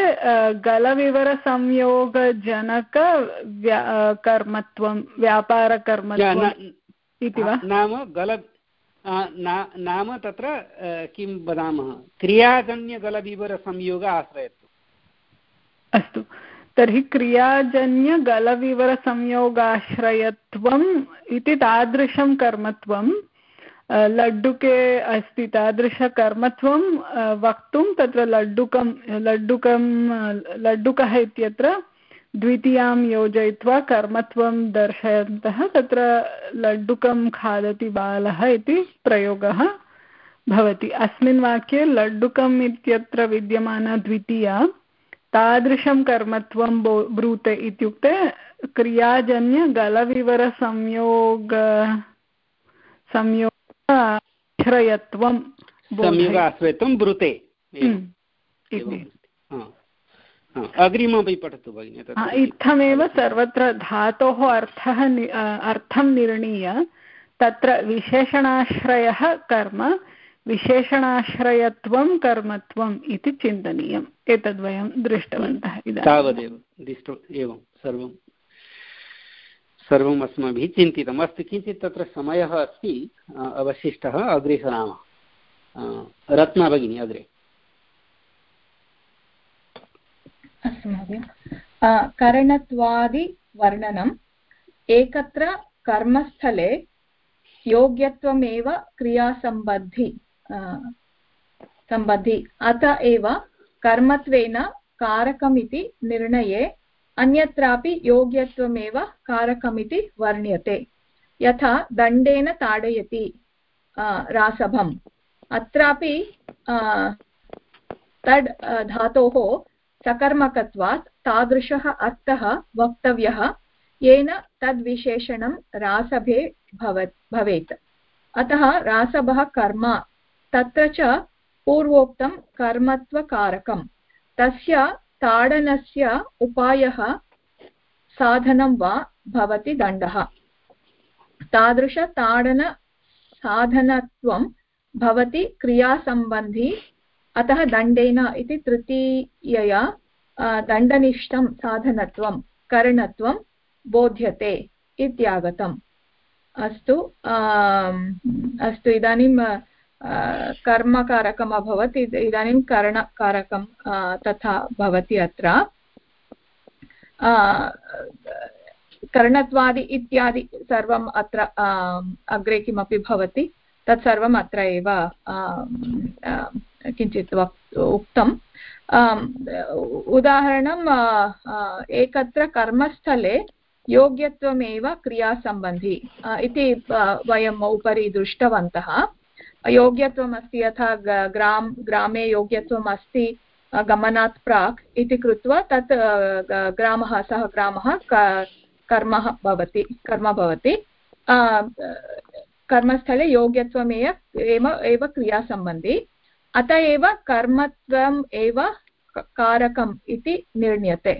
गलविवरसंयोगजनक व्या कर्मत्वं व्यापारकर्मत्वम् इति वा? नाम गल नाम तत्र किं वदामः, क्रियाजन्यगलविवरसंयोग आश्रयत्वम्। अस्तु, तर्हि क्रियाजन्यगलविवरसंयोगाश्रयत्वम् इति तादृशं कर्मत्वं लड्डुके अस्ति। तादृशकर्मत्वं वक्तुं तत्र लड्डुकं लड्डुकं लड्डुकः इत्यत्र द्वितीयां योजयित्वा कर्मत्वं दर्शयन्तः तत्र लड्डुकं खादति बालः इति प्रयोगः भवति। अस्मिन् वाक्ये लड्डुकम् इत्यत्र विद्यमाना द्वितीया तादृशं कर्मत्वं ब्रूते इत्युक्ते क्रियाजन्यगलविवरसंयोग संयोगाश्रयत्वं संयोगाश्रयत्वं ब्रूते। अग्रिमपि पठतु भगिनि। इत्थमेव सर्वत्र धातोः अर्थः अर्थं निर्णीय तत्र विशेषणाश्रयः कर्म, विशेषणाश्रयत्वं कर्मत्वम् इति चिन्तनीयम्। एतद्वयं दृष्टवन्तः इदानीं। तावदेव दृष्टं एवं सर्वं सर्वम् अस्माभिः चिन्तितम् अस्ति। किञ्चित् तत्र समयः अस्ति अवशिष्टः, अग्रे सरामः। रत्ना भगिनी अग्रे। अस्तु महोदय। करणत्वादिवर्णनम् एकत्र कर्मस्थले योग्यत्वमेव क्रियासम्बद्धि सम्बन्धी अत एव कर्मत्वेन कारकमिति निर्णये अन्यत्रापि योग्यत्वमेव कारकमिति वर्ण्यते। यथा दण्डेन ताडयति रासभम्, अत्रापि तड् धातोः सकर्मकत्वात् तादृशः अर्थः वक्तव्यः येन तद्विशेषणं रासभे भवेत्। अतः रासभः कर्म, तत्र च पूर्वोक्तं कर्मत्वकारकं, तस्य ताडनस्य उपायः साधनं वा भवति दण्डः। तादृशताडनसाधनत्वं भवति क्रियासम्बन्धी, अतः दण्डेन इति तृतीयया दण्डनिष्ठं साधनत्वं करणत्वं बोध्यते इत्यागतम्। अस्तु अस्तु इदानीं कर्मकारकम् अभवत्, इदानीं करणकारकं तथा भवति। अत्र करणत्वादि इत्यादि सर्वम् अत्र अग्रे किमपि भवति तत्सर्वम् अत्र एव किञ्चित् उक्तम्। उदाहरणम् एकत्र कर्मस्थले योग्यत्वमेव क्रियासम्बन्धी इति वयम् उपरि दृष्टवन्तः। योग्यत्वम् अस्ति, यथा ग्राम ग्रामे योग्यत्वम् अस्ति गमनात् प्राक् इति कृत्वा तत् ग्रामः सः ग्रामः कर्मः भवति कर्म भवति कर्मस्थले योग्यत्वमेव एव क्रियासम्बन्धी, अत एव कर्मत्वम् एव कारकम् इति निर्ण्यते।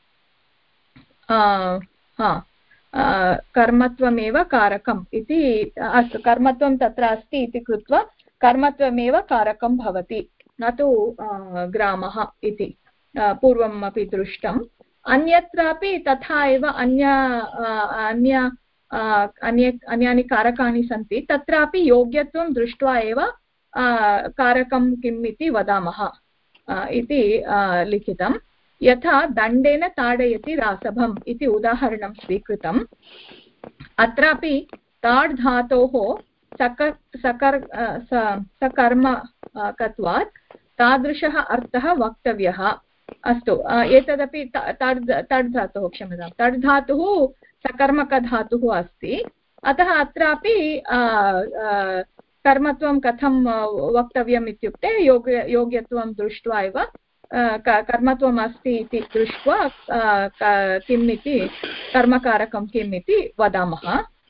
हा कर्मत्वमेव कारकम् इति अस्तु, कर्मत्वं तत्र अस्ति इति कृत्वा कर्मत्वमेव कारकं भवति, न तु ग्रामः इति पूर्वम् अपि दृष्टम्। अन्यत्रापि तथा एव अन्य अन्य अन्य अन्यानि कारकाणि सन्ति, तत्रापि योग्यत्वं दृष्ट्वा एव कारकं किम् इति वदामः इति लिखितम्। यथा दण्डेन ताडयति रासभम् इति उदाहरणं स्वीकृतम्। अत्रापि ताड् धातोः सकर् सकर् सकर्मकत्वात् तादृशः अर्थः वक्तव्यः। अस्तु, एतदपि तड् तड् धातुः क्षम्यतां तड् धातुः सकर्मकधातुः अस्ति, अतः अत्रापि कर्मत्वं कथं वक्तव्यम् इत्युक्ते योग्य योग्यत्वं दृष्ट्वा एव कर्मत्वम् अस्ति इति दृष्ट्वा किम् इति कर्मकारकं किम् इति वदामः।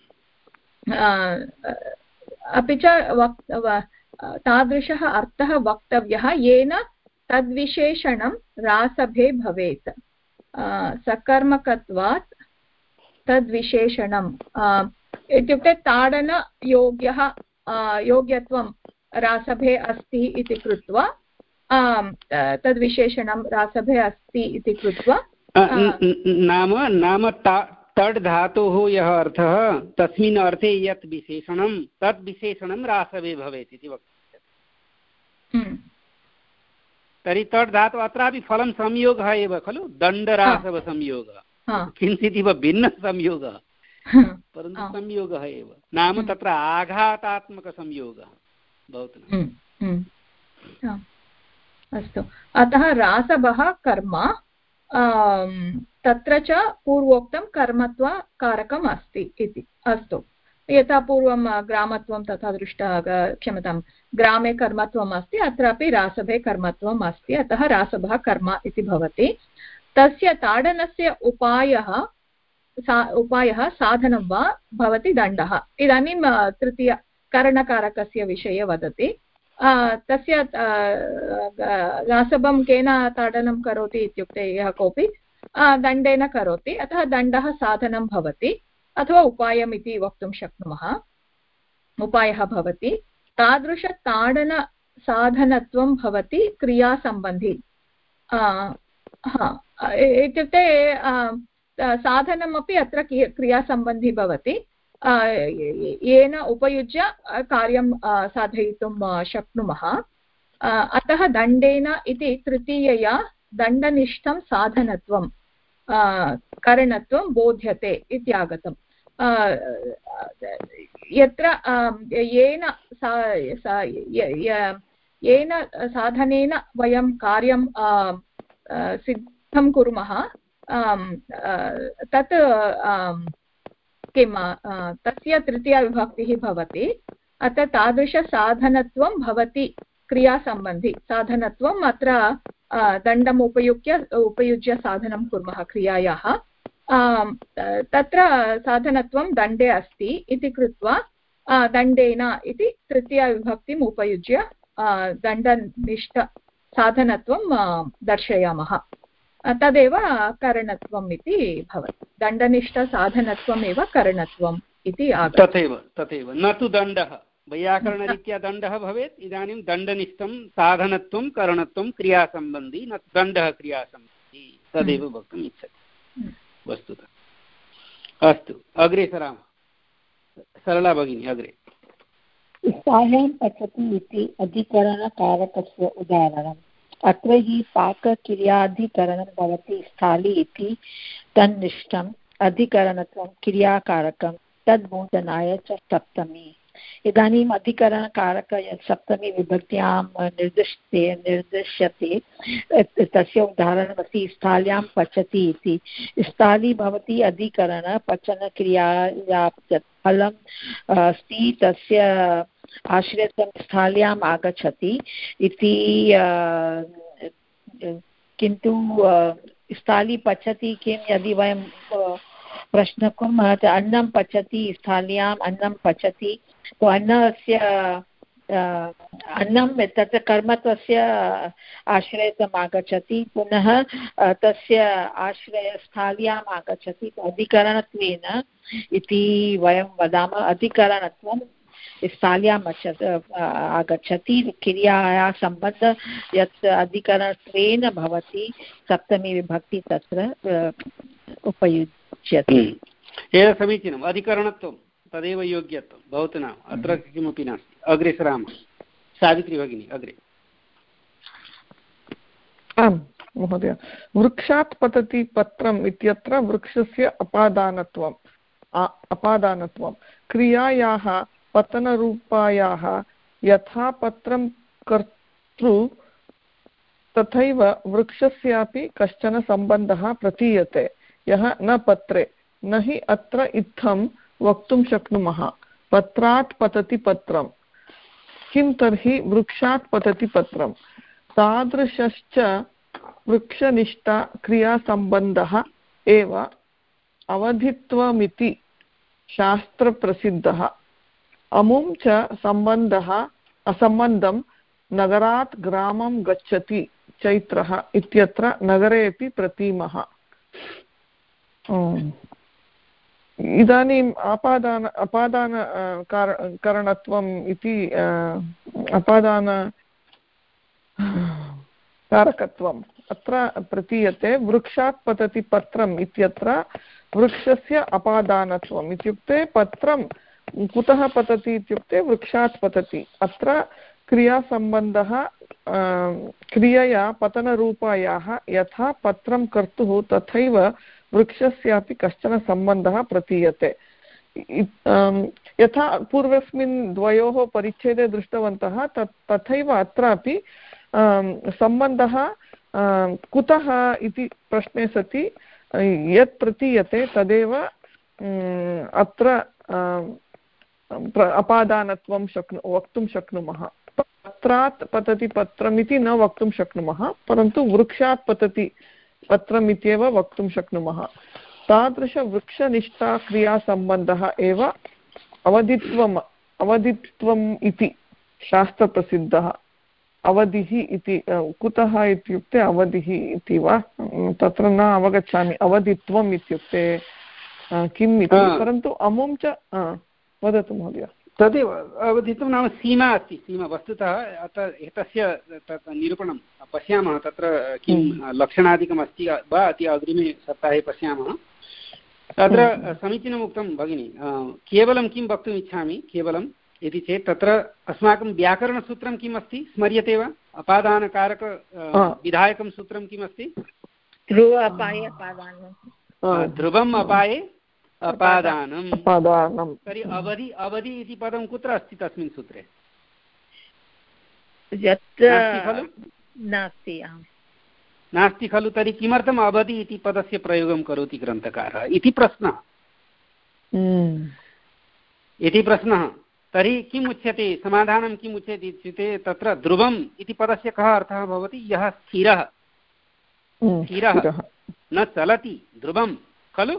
अपि च तादृशः अर्थः वक्तव्यः येन तद्विशेषणं रासभे भवेत्। सकर्मकत्वात् तद्विशेषणं इत्युक्ते ताडनयोग्यः योग्यत्वं रासभे अस्ति इति कृत्वा तद्विशेषणं रासभे अस्ति इति कृत्वा नाम नाम तड् धातोः यः अर्थः तस्मिन् अर्थे यत् विशेषणं तत् विशेषणं रासभे भवेत् इति वक्तुं। तर्हि तड् धातु अत्रापि फलं संयोगः एव खलु, दण्डरासवसंयोगः, किञ्चित् इव भिन्नसंयोगः परन्तु संयोगः एव, नाम तत्र आघातात्मकसंयोगः भवतु। अस्तु, अतः रासभः कर्म, तत्र च पूर्वोक्तं कर्मत्वकारकम् अस्ति इति। अस्तु, यथा पूर्वं ग्रामत्वं तथा दृष्टः, क्षम्यतां ग्रामे कर्मत्वम् अस्ति, अत्रापि रासभे कर्मत्वम् अस्ति, अतः रासभः कर्म इति भवति। तस्य ताडनस्य उपायः सा उपायः साधनं वा भवति दण्डः। इदानीं तृतीय करणकारकस्य विषये वदति। तस्य रासभं केन ताडनं करोति इत्युक्ते यः कोऽपि दण्डेन करोति, अतः दण्डः साधनं भवति अथवा उपायम् इति वक्तुं शक्नुमः। उपायः भवति तादृशताडनसाधनत्वं भवति क्रियासम्बन्धी। इत्युक्ते साधनमपि अत्र क्रियासम्बन्धी भवति, येन उपयुज्य कार्यं साधयितुं शक्नुमः। अतः दण्डेन इति तृतीयया दण्डनिष्ठं साधनत्वं करणत्वं बोध्यते इत्यागतम्। यत्र येन येन साधनेन वयं कार्यं सिद्धं कुर्मः तत् किं तस्य तृतीयाविभक्तिः भवति। अतः तादृशसाधनत्वं भवति क्रियासम्बन्धि साधनत्वम् अत्र दण्डम् उपयुज्य उपयुज्य साधनं कुर्मः क्रियायाः तत्र साधनत्वं दण्डे अस्ति इति कृत्वा दण्डेन इति तृतीयाविभक्तिम् उपयुज्य दण्डनिष्ठ साधनत्वं दर्शयामः तदेव करणत्वम् इति भवति। दण्डनिष्ठसाधनत्वमेव करणत्वम् इति तथैव तथैव न तु दण्डः वैयाकरणरीत्या दण्डः भवेत् इदानीं दण्डनिष्ठं साधनत्वं करणत्वं क्रियासम्बन्धी न दण्डः क्रियासम्बन्धी तदेव वक्तुम् इच्छति वस्तुतः। अस्तु अग्रे सरामः। सरला भगिनी अग्रे। स्थाल्यां पचति इति अधिकरणकारकस्य उदाहरणम्। अत्र हि पाकक्रियाधिकरणं भवति स्थाली इति तन्निष्ठम् अधिकरणत्वं क्रियाकारकं तद्बोधनाय च सप्तमी। इदानीम् अधिकरणकारक यत् सप्तमी विभक्त्यां निर्दिश्यते निर्दिश्यते तस्य उदाहरणमस्ति स्थाल्यां पचति इति। स्थाली भवति अधिकरण पचनक्रियाया फलम् अस्ति तस्य आश्रयत्वं स्थाल्याम् आगच्छति इति किन्तु स्थाली पचति किं यदि वयं प्रश्नं कुर्मः अन्नं पचति स्थाल्याम् अन्नं पचति तो अन्नस्य अन्नं तत्र कर्मत्वस्य आश्रयत्वम् आगच्छति पुनः तस्य आश्रयस्थाल्याम् आगच्छति अधिकरणत्वेन इति वयं वदामः अधिकरणत्वं स्थाल्याम् आगच्छति क्रियायाः सम्बन्धः यत् अधिकरणत्वेन भवति सप्तमी विभक्ति तत्र उपयुज्यते। एतत् समीचीनम् अधिकरणत्वं तदेव योग्यत्वं भवतु नाम अत्र किमपि नास्ति। अग्रे सरामः। सावित्री भगिनी अग्रे। आम् महोदय वृक्षात् पतति पत्रम् इत्यत्र वृक्षस्य अपादानत्वम् अपादानत्वं क्रियायाः पतनरूपायाः यथा पत्रं कर्तृ तथैव वृक्षस्यापि कश्चन सम्बन्धः प्रतीयते यः न पत्रे न हि अत्र इत्थं वक्तुं शक्नुमः पत्रात् पतति पत्रं किं तर्हि वृक्षात् पतति पत्रं तादृशश्च वृक्षनिष्ठा क्रियासम्बन्धः एव अवधित्वमिति शास्त्रप्रसिद्धः। अमुं च सम्बन्धः असम्बन्धं नगरात् ग्रामं गच्छति चैत्रः इत्यत्र नगरेऽपि प्रतीमः। इदानीम् अपादान अपादान करणत्वम् इति अपादान कारकत्वम् अत्र प्रतीयते वृक्षात् पतति पत्रम् इत्यत्र वृक्षस्य अपादानत्वम् इत्युक्ते पत्रं कुतः पतति इत्युक्ते वृक्षात् पतति। अत्र क्रियासम्बन्धः क्रियया पतनरूपायाः यथा पत्रं कर्तुः तथैव वृक्षस्यापि कश्चन सम्बन्धः प्रतीयते। यथा पूर्वस्मिन् द्वयोः परिच्छेदे दृष्टवन्तः तत् तथैव अत्रापि सम्बन्धः कुतः इति प्रश्ने सति यत् प्रतीयते तदेव अत्र अपादानत्वं शक्नु वक्तुं शक्नुमः। पत्रात् पतति पत्रमिति न वक्तुं शक्नुमः परन्तु वृक्षात् पतति पत्रम् इत्येव वक्तुं शक्नुमः। तादृशवृक्षनिष्ठा क्रियासम्बन्धः एव अवधित्वम् अवधित्वम् इति शास्त्रप्रसिद्धः। अवधिः इति कुतः इत्युक्ते अवधिः इति वा तत्र न अवगच्छामि अवधित्वम् इत्युक्ते किम् इति परन्तु अमुं च वदतु महोदय। तदेव अवधित्वं नाम सीमा अस्ति सीमा वस्तुतः अत्र एतस्य तत् निरूपणं पश्यामः तत्र किं लक्षणादिकम् अस्ति वा अति अग्रिमे सप्ताहे पश्यामः। तत्र समीचीनम् उक्तं भगिनी। केवलं किं वक्तुम् इच्छामि केवलं इति चेत् तत्र अस्माकं व्याकरणसूत्रं किम् अस्ति स्मर्यते वा अपादानकारक विधायकं सूत्रं किम् अस्ति ध्रुवम् अपाये अपादानम् अपादानम्। तर्हि अवधि अवधि इति पदं कुत्र अस्ति तस्मिन् सूत्रे यत्र नास्ति नास्ति खलु तर्हि किमर्थम् अवधि इति पदस्य प्रयोगं करोति ग्रन्थकारः इति प्रश्नः इति प्रश्नः तर्हि किम् उच्यते समाधानं किम् उच्यते इत्युक्ते तत्र ध्रुवम् इति पदस्य कः अर्थः भवति यः स्थिरः स्थिरः न चलति ध्रुवं खलु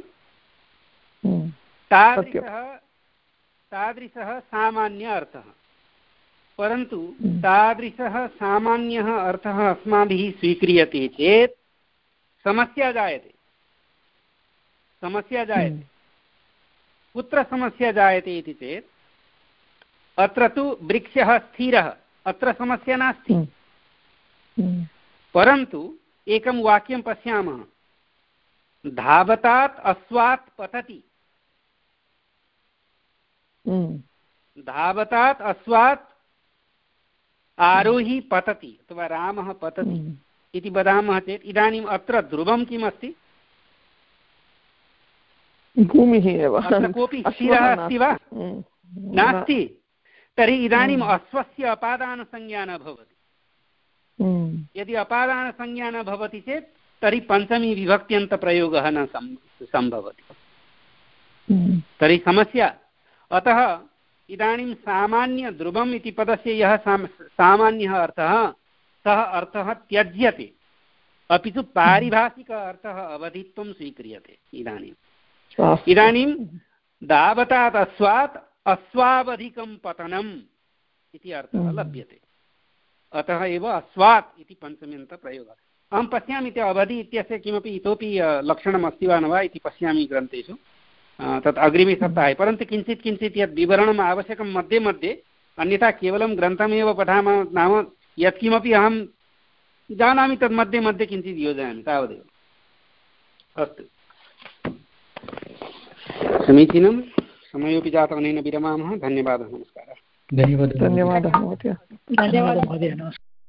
तादृशः तादृशः सामान्य अर्थः परन्तु तादृशः सामान्यः अर्थः अस्माभिः स्वीक्रियते चेत् समस्या जायते समस्या जायते कुत्र समस्या जायते इति चेत् अत्र तु वृक्षः स्थिरः अत्र समस्या नास्ति परन्तु एकं वाक्यं पश्यामः धावतात् अश्वात् पतति धावतात् अश्वात् आरोही पतति अथवा रामः पतति इति वदामः चेत् इदानीम् अत्र ध्रुवं किम् अस्ति भूमिः एव अत्र कोऽपि स्थिरः अस्ति वा नास्ति तर्हि इदानीम् अश्वस्य अपादानसंज्ञा न भवति यदि अपादानसंज्ञा न भवति चेत् तर्हि पञ्चमी विभक्त्यन्तप्रयोगः न सम्भवति तर्हि समस्या अतः इदानीं सामान्य ध्रुवम् इति पदस्य यः सामान्यः अर्थः सः अर्थः त्यज्यते अपि तु पारिभाषिक अर्थः अवधित्वं स्वीक्रियते इदानीम् इदानीं धावतात् अश्वात् अश्वावधिकं पतनम् इति अर्थः लभ्यते अतः एव अश्वात् इति पञ्चम्यन्तप्रयोगः अहं पश्यामि अवधि इत्यस्य किमपि इतोपि लक्षणम् अस्ति वा न वा इति पश्यामि ग्रन्थेषु तत् अग्रिमे सप्ताहे परन्तु किञ्चित् किञ्चित् यद् विवरणम् आवश्यकं मध्ये मध्ये अन्यथा केवलं ग्रन्थमेव पठामः नाम यत्किमपि अहं जानामि तद् मध्ये मध्ये किञ्चित् योजयामि तावदेव अस्तु समीचीनं समयोपि जातः अनेन विरमामः धन्यवादः नमस्कारः धन्यवादः धन्यवादः महोदय धन्यवादः महोदय नमस्कारः।